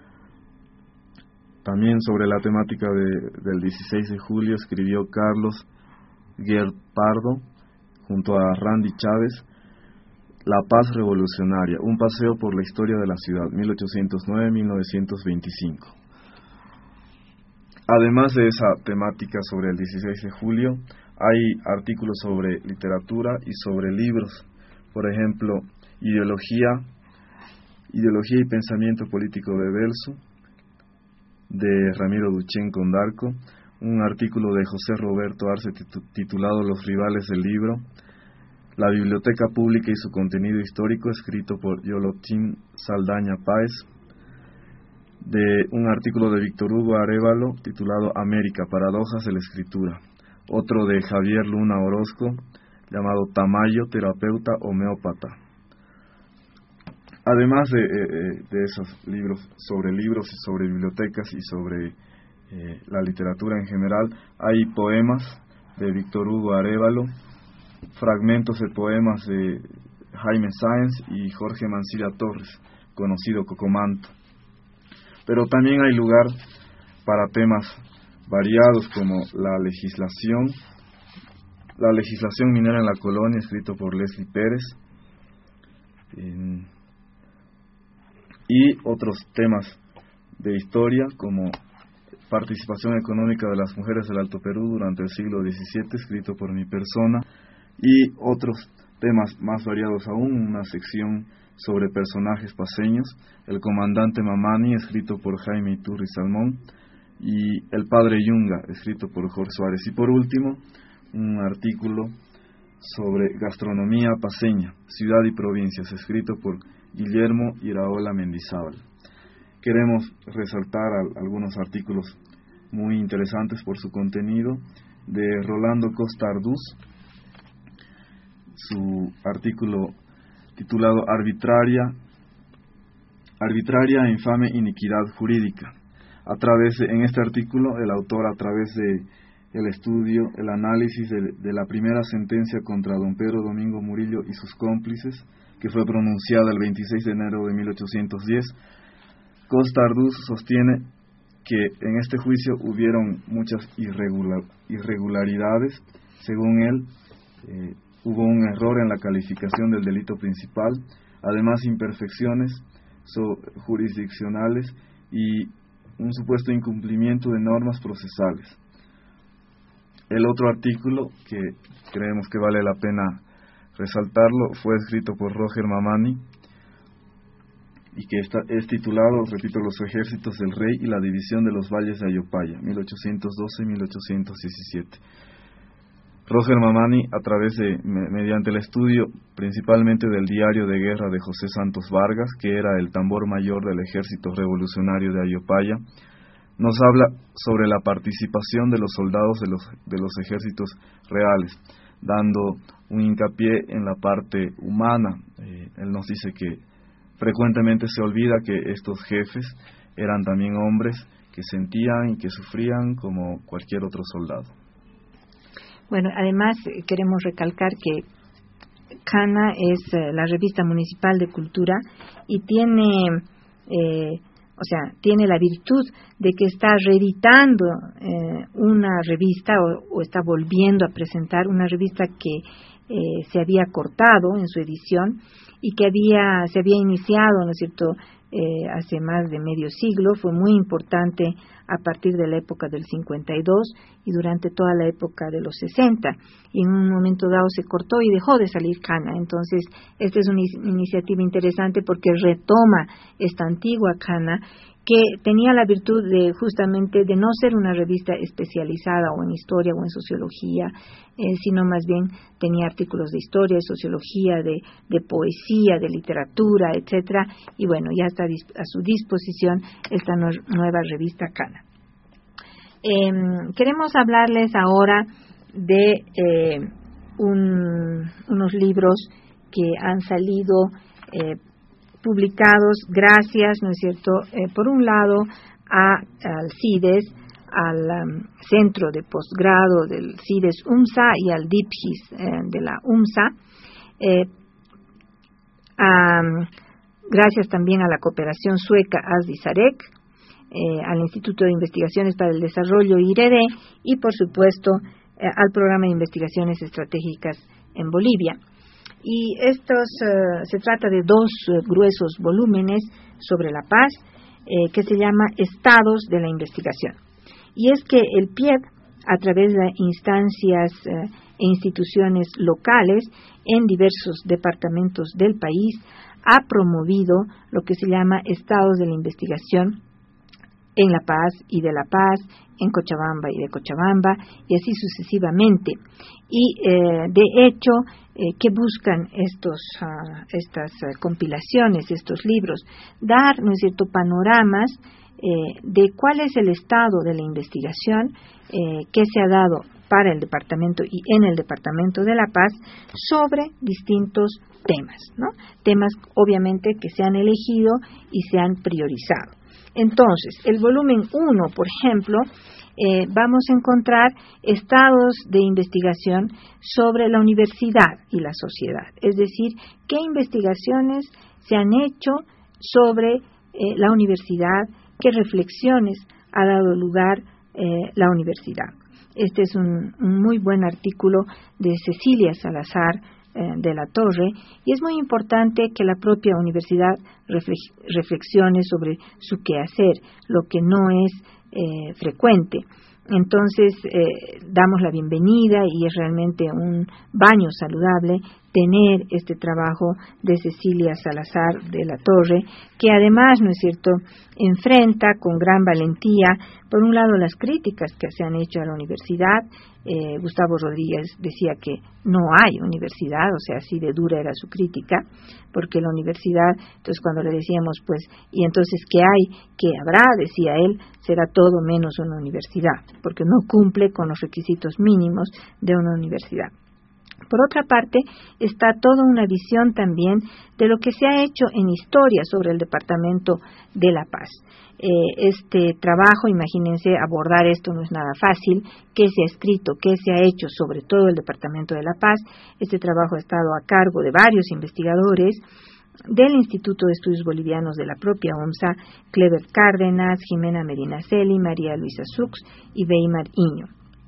También sobre la temática de, del dieciséis de julio escribió Carlos Guer Pardo, junto a Randy Chávez, La Paz Revolucionaria, un paseo por la historia de la ciudad, mil ochocientos nueve a mil novecientos veinticinco. Además de esa temática sobre el dieciséis de julio, hay artículos sobre literatura y sobre libros. Por ejemplo, Ideología, Ideología y Pensamiento Político de Belsu, de Ramiro Duchén Condarco, un artículo de José Roberto Arce titulado Los rivales del libro, La Biblioteca Pública y su contenido histórico, escrito por Yolotín Saldaña Páez, de un artículo de Víctor Hugo Arévalo titulado América, paradojas de la escritura, otro de Javier Luna Orozco llamado Tamayo, terapeuta homeópata. Además de, eh, de esos libros sobre libros y sobre bibliotecas y sobre eh, la literatura en general, hay poemas de Víctor Hugo Arévalo, fragmentos de poemas de Jaime Sáenz y Jorge Mancilla Torres, conocido Cocomanto. Pero también hay lugar para temas variados como la legislación, la legislación minera en la colonia, escrito por Leslie Pérez, eh, y otros temas de historia como participación económica de las mujeres del Alto Perú durante el siglo diecisiete, escrito por mi persona, y otros temas más variados aún, una sección sobre personajes paceños, El comandante Mamani, escrito por Jaime Iturri Salmón, y El padre Yunga, escrito por Jorge Suárez. Y por último, un artículo sobre gastronomía paceña, ciudad y provincias, escrito por Guillermo Iraola Mendizábal. Queremos resaltar a, algunos artículos muy interesantes por su contenido, de Rolando Costa Arduz, su artículo titulado Arbitraria, Arbitraria e infame iniquidad jurídica. A través de, en este artículo, el autor, a través de el estudio, el análisis de, de la primera sentencia contra don Pedro Domingo Murillo y sus cómplices, que fue pronunciada el veintiséis de enero de mil ochocientos diez, Costa Arduz sostiene que en este juicio hubieron muchas irregular, irregularidades. Según él, eh, hubo un error en la calificación del delito principal, además imperfecciones so, jurisdiccionales y un supuesto incumplimiento de normas procesales. El otro artículo, que creemos que vale la pena resaltarlo, fue escrito por Roger Mamani y que está, es titulado, repito, Los ejércitos del rey y la división de los valles de Ayopaya, mil ochocientos doce a mil ochocientos diecisiete. Roger Mamani, a través de, mediante el estudio principalmente del diario de guerra de José Santos Vargas, que era el tambor mayor del ejército revolucionario de Ayopaya, nos habla sobre la participación de los soldados de los, de los ejércitos reales, dando un hincapié en la parte humana. Eh, él nos dice que frecuentemente se olvida que estos jefes eran también hombres que sentían y que sufrían como cualquier otro soldado. Bueno, además queremos recalcar que Cana es eh, la revista municipal de cultura y tiene, eh, o sea, tiene la virtud de que está reeditando eh, una revista o, o está volviendo a presentar una revista que eh, se había cortado en su edición y que había se había iniciado, ¿no es cierto?, eh, hace más de medio siglo. Fue muy importante a partir de la época del cincuenta y dos y durante toda la época de los sesenta, y en un momento dado se cortó y dejó de salir Cana. Entonces, esta es una iniciativa interesante porque retoma esta antigua Cana, que tenía la virtud de justamente de no ser una revista especializada o en historia o en sociología, eh, sino más bien tenía artículos de historia, de sociología, de, de poesía, de literatura, etcétera. Y bueno, ya está a su disposición esta no, nueva revista Cana. Eh, queremos hablarles ahora de eh, un, unos libros que han salido eh, publicados gracias, ¿no es cierto?, eh, por un lado a, al CIDES, al um, Centro de Postgrado del CIDES UMSA y al DIPGIS eh, de la UMSA, eh, a, gracias también a la cooperación sueca ASDI-SAREC, eh, al Instituto de Investigaciones para el Desarrollo I R E D y por supuesto eh, al Programa de Investigaciones Estratégicas en Bolivia. Y estos uh, se trata de dos uh, gruesos volúmenes sobre la paz eh, que se llama Estados de la Investigación. Y es que el P I E B, a través de instancias uh, e instituciones locales en diversos departamentos del país, ha promovido lo que se llama Estados de la Investigación en La Paz y de La Paz, en Cochabamba y de Cochabamba, y así sucesivamente. Y eh, de hecho, eh, ¿qué buscan estos, uh, estas uh, compilaciones, estos libros? Dar, ¿no es cierto?, panoramas eh, de cuál es el estado de la investigación eh, que se ha dado para el departamento y en el departamento de La Paz sobre distintos temas, ¿no? Temas obviamente que se han elegido y se han priorizado. Entonces, el volumen uno, por ejemplo, eh, vamos a encontrar estados de investigación sobre la universidad y la sociedad. Es decir, qué investigaciones se han hecho sobre eh, la universidad, qué reflexiones ha dado lugar eh, la universidad. Este es un, un muy buen artículo de Cecilia Salazar de la Torre, y es muy importante que la propia universidad reflexione sobre su quehacer, lo que no es eh, frecuente. Entonces, eh, damos la bienvenida y es realmente un baño saludable tener este trabajo de Cecilia Salazar de la Torre, que además, ¿no es cierto?, enfrenta con gran valentía, por un lado, las críticas que se han hecho a la universidad. Eh, Gustavo Rodríguez decía que no hay universidad, o sea, así de dura era su crítica, porque la universidad, entonces cuando le decíamos, pues, ¿y entonces qué hay? ¿Qué habrá? Decía él, será todo menos una universidad, porque no cumple con los requisitos mínimos de una universidad. Por otra parte, está toda una visión también de lo que se ha hecho en historia sobre el Departamento de La Paz. Eh, este trabajo, imagínense, abordar esto no es nada fácil. ¿Qué se ha escrito? ¿Qué se ha hecho sobre todo el Departamento de La Paz? Este trabajo ha estado a cargo de varios investigadores del Instituto de Estudios Bolivianos de la propia UMSA, Clever Cárdenas, Jimena Medinaceli, María Luisa Sux y Weimar Iño.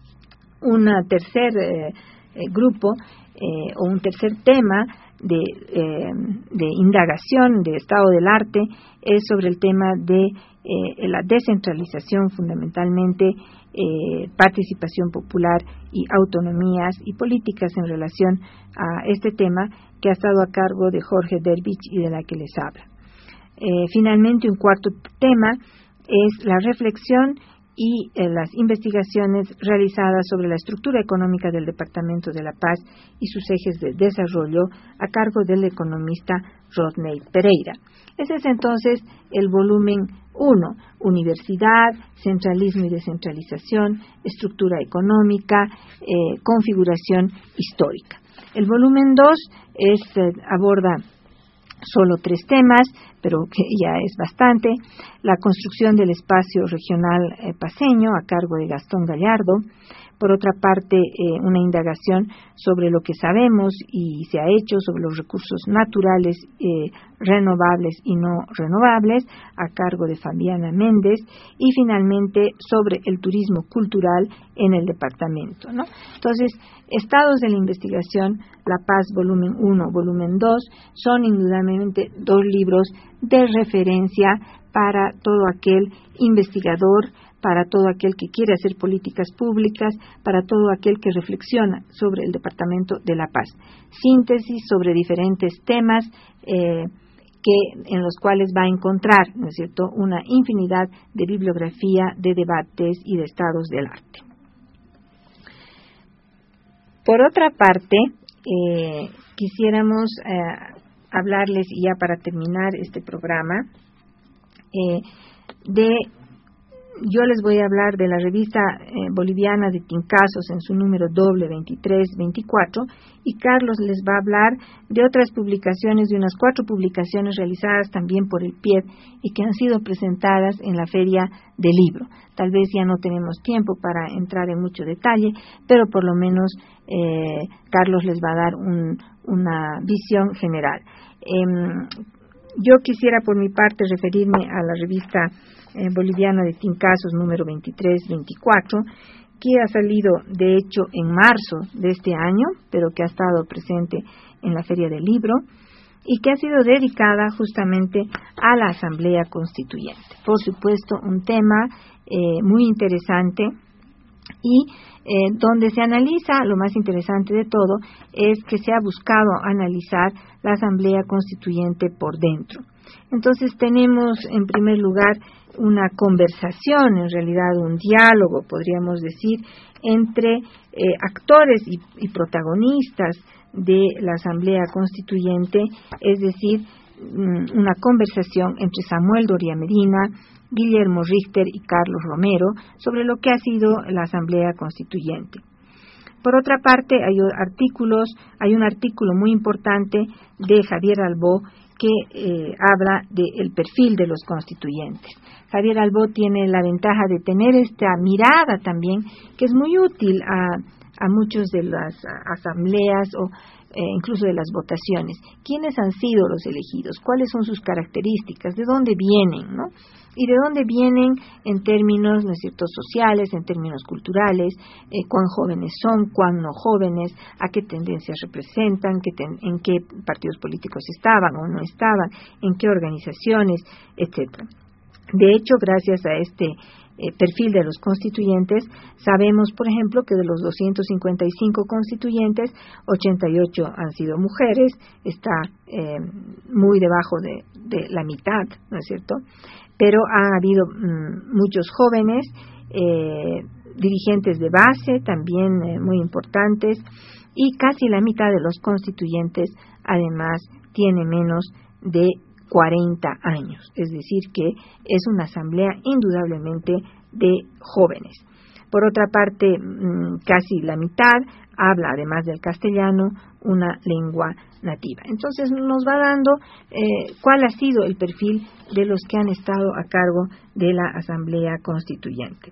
Un tercer eh, eh, grupo eh, o un tercer tema de, eh, de indagación de estado del arte es sobre el tema de eh, la descentralización, fundamentalmente eh, participación popular y autonomías y políticas en relación a este tema, que ha estado a cargo de Jorge Dervich y de la que les habla. Eh, finalmente, un cuarto tema es la reflexión y eh, las investigaciones realizadas sobre la estructura económica del Departamento de La Paz y sus ejes de desarrollo a cargo del economista Rodney Pereira. Ese es entonces el volumen uno, Universidad, Centralismo y Descentralización, Estructura Económica, eh, Configuración Histórica. El volumen dos es, eh, aborda solo tres temas, pero que ya es bastante: la construcción del espacio regional eh, paceño a cargo de Gastón Gallardo, Por otra parte, eh, una indagación sobre lo que sabemos y se ha hecho sobre los recursos naturales, eh, renovables y no renovables, a cargo de Fabiana Méndez, y finalmente sobre el turismo cultural en el departamento, ¿no? Entonces, Estados de la Investigación, La Paz, volumen uno, volumen dos, son indudablemente dos libros de referencia para todo aquel investigador, para todo aquel que quiere hacer políticas públicas, para todo aquel que reflexiona sobre el Departamento de La Paz. Síntesis sobre diferentes temas eh, que, en los cuales va a encontrar, ¿no es cierto?, una infinidad de bibliografía, de debates y de estados del arte. Por otra parte, eh, quisiéramos eh, hablarles, y ya para terminar este programa, eh, de yo les voy a hablar de la revista eh, boliviana de Tincazos en su número doble veintitrés veinticuatro, y Carlos les va a hablar de otras publicaciones, de unas cuatro publicaciones realizadas también por el P I E D y que han sido presentadas en la Feria del Libro. Tal vez ya no tenemos tiempo para entrar en mucho detalle, pero por lo menos eh, Carlos les va a dar un, una visión general. Eh, yo quisiera por mi parte referirme a la revista eh, boliviana de Tincazos número veintitrés veinticuatro, que ha salido de hecho en marzo de este año, pero que ha estado presente en la Feria del Libro y que ha sido dedicada justamente a la Asamblea Constituyente. Por supuesto, un tema eh, muy interesante y eh, donde se analiza, lo más interesante de todo, es que se ha buscado analizar la Asamblea Constituyente por dentro. Entonces tenemos en primer lugar una conversación, en realidad un diálogo, podríamos decir, entre eh, actores y, y protagonistas de la Asamblea Constituyente, es decir, una conversación entre Samuel Doria Medina, Guillermo Richter y Carlos Romero sobre lo que ha sido la Asamblea Constituyente. Por otra parte, hay artículos, hay un artículo muy importante de Javier Albó que eh, habla del perfil de los constituyentes. Javier Albó tiene la ventaja de tener esta mirada también, que es muy útil a, a muchos de las asambleas o eh, incluso de las votaciones. ¿Quiénes han sido los elegidos? ¿Cuáles son sus características? ¿De dónde vienen, no? Y de dónde vienen en términos, ¿no es cierto?, sociales, en términos culturales, eh, cuán jóvenes son, cuán no jóvenes, a qué tendencias representan, qué ten, en qué partidos políticos estaban o no estaban, en qué organizaciones, etcétera. De hecho, gracias a este eh, perfil de los constituyentes, sabemos, por ejemplo, que de los doscientos cincuenta y cinco constituyentes, ochenta y ocho han sido mujeres, está eh, muy debajo de, de la mitad, ¿no es cierto?, pero ha habido mmm, muchos jóvenes, eh, dirigentes de base también eh, muy importantes, y casi la mitad de los constituyentes además tiene menos de cuarenta años, es decir que es una asamblea indudablemente de jóvenes. Por otra parte, mmm, casi la mitad habla, además del castellano, una lengua nativa. Entonces nos va dando eh, cuál ha sido el perfil de los que han estado a cargo de la Asamblea Constituyente.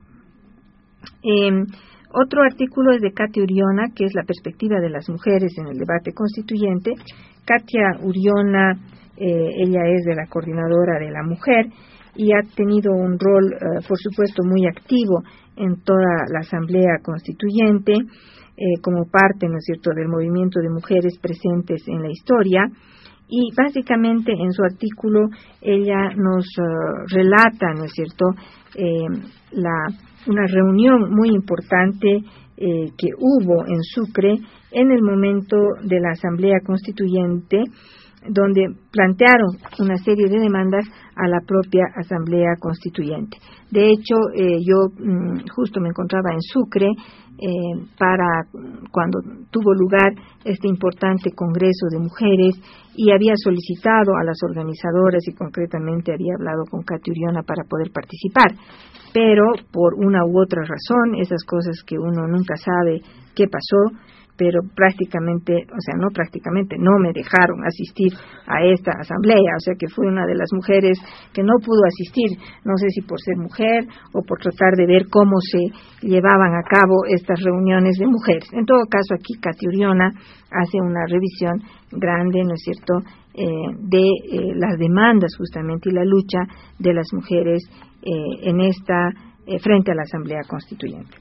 Eh, otro artículo es de Katia Uriona, que es la perspectiva de las mujeres en el debate constituyente. Katia Uriona, eh, ella es de la Coordinadora de la Mujer y ha tenido un rol, eh, por supuesto, muy activo en toda la Asamblea Constituyente, eh, como parte, ¿no es cierto?, del movimiento de mujeres presentes en la historia, y básicamente en su artículo ella nos uh, relata, ¿no es cierto?, eh, la, una reunión muy importante eh, que hubo en Sucre en el momento de la Asamblea Constituyente, donde plantearon una serie de demandas a la propia Asamblea Constituyente. De hecho, eh, yo mmm, justo me encontraba en Sucre eh, para cuando tuvo lugar este importante Congreso de Mujeres y había solicitado a las organizadoras y concretamente había hablado con Katia Uriona para poder participar. Pero por una u otra razón, esas cosas que uno nunca sabe qué pasó, pero prácticamente, o sea, no prácticamente, no me dejaron asistir a esta asamblea, o sea que fui una de las mujeres que no pudo asistir, no sé si por ser mujer o por tratar de ver cómo se llevaban a cabo estas reuniones de mujeres. En todo caso, aquí Katy Uriona hace una revisión grande, ¿no es cierto?, eh, de eh, las demandas justamente y la lucha de las mujeres eh, en esta, eh, frente a la Asamblea Constituyente.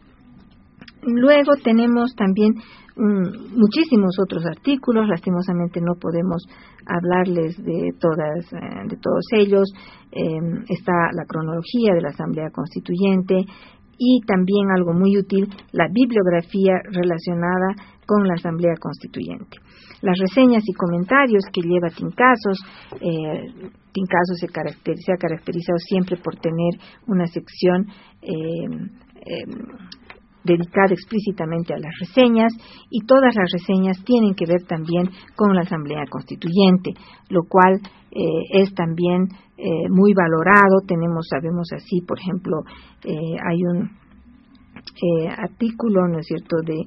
Luego tenemos también um, muchísimos otros artículos, lastimosamente no podemos hablarles de todas, eh, de todos ellos. Eh, está la cronología de la Asamblea Constituyente y también algo muy útil, la bibliografía relacionada con la Asamblea Constituyente. Las reseñas y comentarios que lleva Tincasos, eh, Tincasos se, caracter, se ha caracterizado siempre por tener una sección eh, eh, dedicada explícitamente a las reseñas, y todas las reseñas tienen que ver también con la Asamblea Constituyente, lo cual eh, es también eh, muy valorado. Tenemos, sabemos así, por ejemplo, eh, hay un eh, artículo, ¿no es cierto?, de,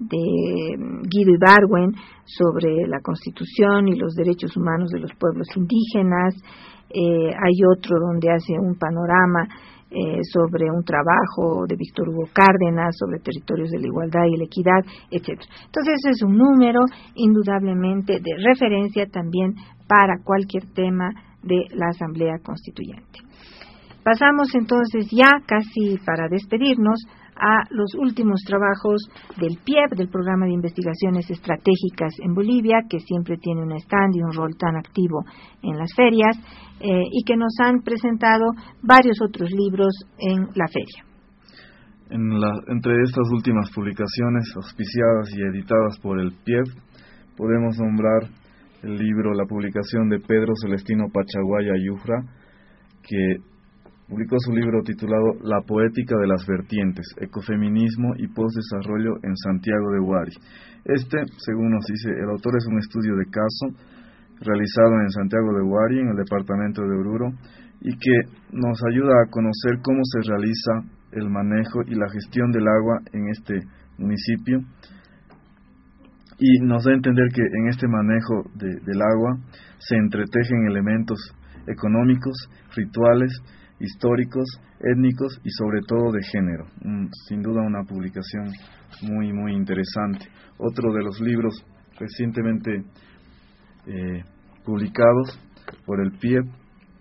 de Guido Ibargüen sobre la Constitución y los derechos humanos de los pueblos indígenas. Eh, hay otro donde hace un panorama Eh, sobre un trabajo de Víctor Hugo Cárdenas sobre territorios de la igualdad y la equidad, etcétera. Entonces, ese es un número indudablemente de referencia también para cualquier tema de la Asamblea Constituyente. Pasamos entonces ya casi para despedirnos a los últimos trabajos del P I E P, del Programa de Investigaciones Estratégicas en Bolivia, que siempre tiene un stand y un rol tan activo en las ferias, eh, y que nos han presentado varios otros libros en la feria. En la, entre estas últimas publicaciones auspiciadas y editadas por el P I E P, podemos nombrar el libro, la publicación de Pedro Celestino Pachaguaya Yufra, que publicó su libro titulado La poética de las vertientes, ecofeminismo y postdesarrollo en Santiago de Huari. Este, según nos dice el autor, es un estudio de caso realizado en Santiago de Huari, en el departamento de Oruro, y que nos ayuda a conocer cómo se realiza el manejo y la gestión del agua en este municipio, y nos da a entender que en este manejo de, del agua se entretejen elementos económicos, rituales, históricos, étnicos y sobre todo de género. Mm, sin duda una publicación muy muy interesante. Otro de los libros recientemente eh, publicados por el P I E P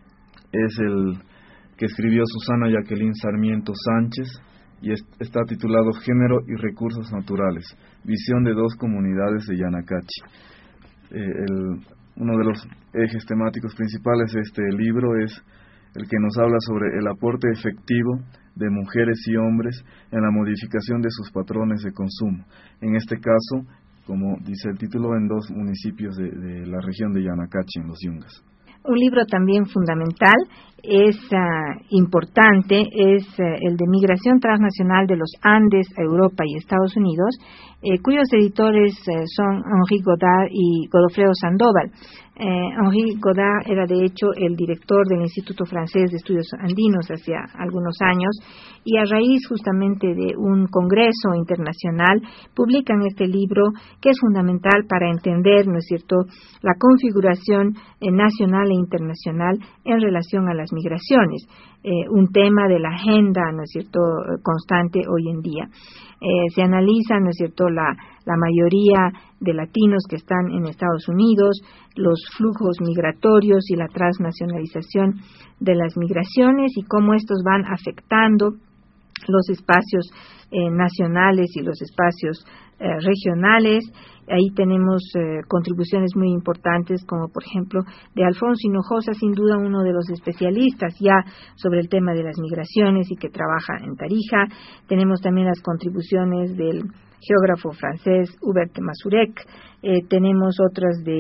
es el que escribió Susana Jacqueline Sarmiento Sánchez y es, está titulado Género y Recursos Naturales, visión de dos comunidades de Yanacachi. Eh, el, uno de los ejes temáticos principales de este libro es el que nos habla sobre el aporte efectivo de mujeres y hombres en la modificación de sus patrones de consumo. En este caso, como dice el título, en dos municipios de, de la región de Yanacachi, en los Yungas. Un libro también fundamental, es uh, importante, es uh, el de Migración Transnacional de los Andes a Europa y Estados Unidos, eh, cuyos editores eh, son Henri Godard y Godofredo Sandoval. Eh, Henri Godard era de hecho el director del Instituto Francés de Estudios Andinos hacía algunos años, y a raíz justamente de un congreso internacional publican este libro, que es fundamental para entender, ¿no es cierto?, la configuración eh, nacional e internacional en relación a las migraciones, eh, un tema de la agenda, ¿no es cierto?, constante hoy en día. Eh, se analiza, ¿no es cierto?, la, la mayoría de latinos que están en Estados Unidos, los flujos migratorios y la transnacionalización de las migraciones y cómo estos van afectando los espacios eh, nacionales y los espacios eh, regionales. Ahí tenemos eh, contribuciones muy importantes, como por ejemplo de Alfonso Hinojosa, sin duda uno de los especialistas ya sobre el tema de las migraciones y que trabaja en Tarija. Tenemos también las contribuciones del geógrafo francés Hubert Mazurek. Eh, tenemos otras de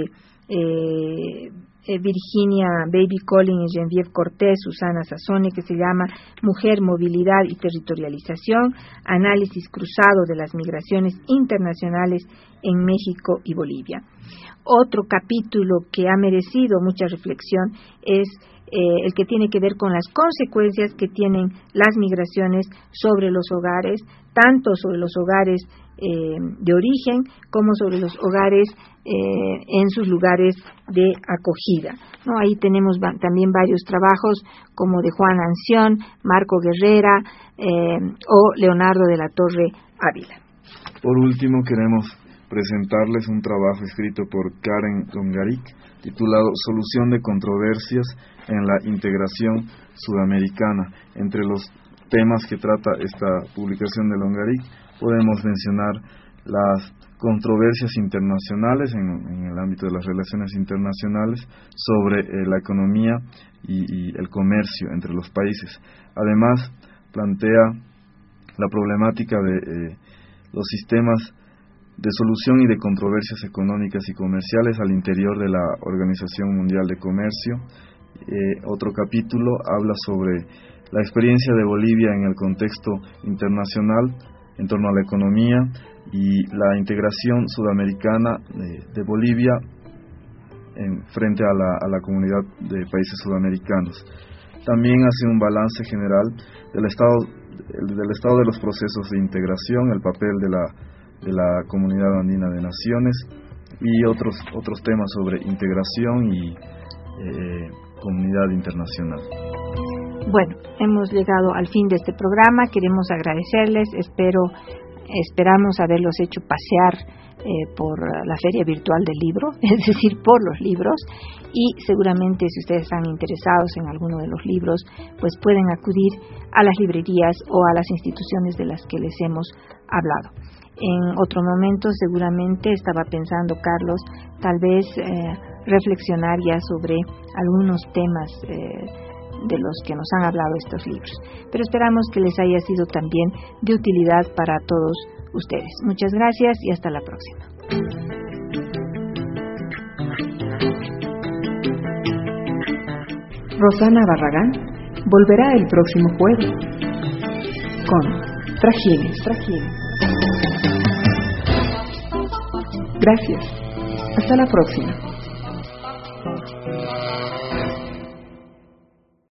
eh, eh, Virginia Baby Collin y Genevieve Cortés, Susana Sassone, que se llama Mujer, Movilidad y Territorialización, análisis cruzado de las migraciones internacionales en México y Bolivia. Otro capítulo que ha merecido mucha reflexión es eh, el que tiene que ver con las consecuencias que tienen las migraciones sobre los hogares, tanto sobre los hogares eh, de origen como sobre los hogares eh, en sus lugares de acogida, ¿no? Ahí tenemos va- también varios trabajos como de Juan Anción, Marco Guerrera eh, o Leonardo de la Torre Ávila. Por último, queremos presentarles un trabajo escrito por Karen Longarik titulado Solución de controversias en la integración sudamericana. Entre los temas que trata esta publicación de Longarik podemos mencionar las controversias internacionales en, en el ámbito de las relaciones internacionales sobre eh, la economía y, y el comercio entre los países. Además, plantea la problemática de eh, los sistemas de solución y de controversias económicas y comerciales al interior de la Organización Mundial de Comercio. Eh, otro capítulo habla sobre la experiencia de Bolivia en el contexto internacional en torno a la economía y la integración sudamericana de, de Bolivia en, frente a la, a la comunidad de países sudamericanos. También hace un balance general del estado, del estado de los procesos de integración, el papel de la, de la Comunidad Andina de Naciones y otros, otros temas sobre integración y eh, comunidad internacional. Bueno, hemos llegado al fin de este programa. Queremos agradecerles. Espero, esperamos haberlos hecho pasear eh, por la Feria Virtual del Libro, es decir, por los libros. Y seguramente, si ustedes están interesados en alguno de los libros, pues pueden acudir a las librerías o a las instituciones de las que les hemos hablado. En otro momento, seguramente, estaba pensando, Carlos, tal vez eh, reflexionar ya sobre algunos temas eh, de los que nos han hablado estos libros. Pero esperamos que les haya sido también de utilidad para todos ustedes. Muchas gracias y hasta la próxima. Rosana Barragán volverá el próximo jueves con Trajines. Trajines. Gracias. Hasta la próxima.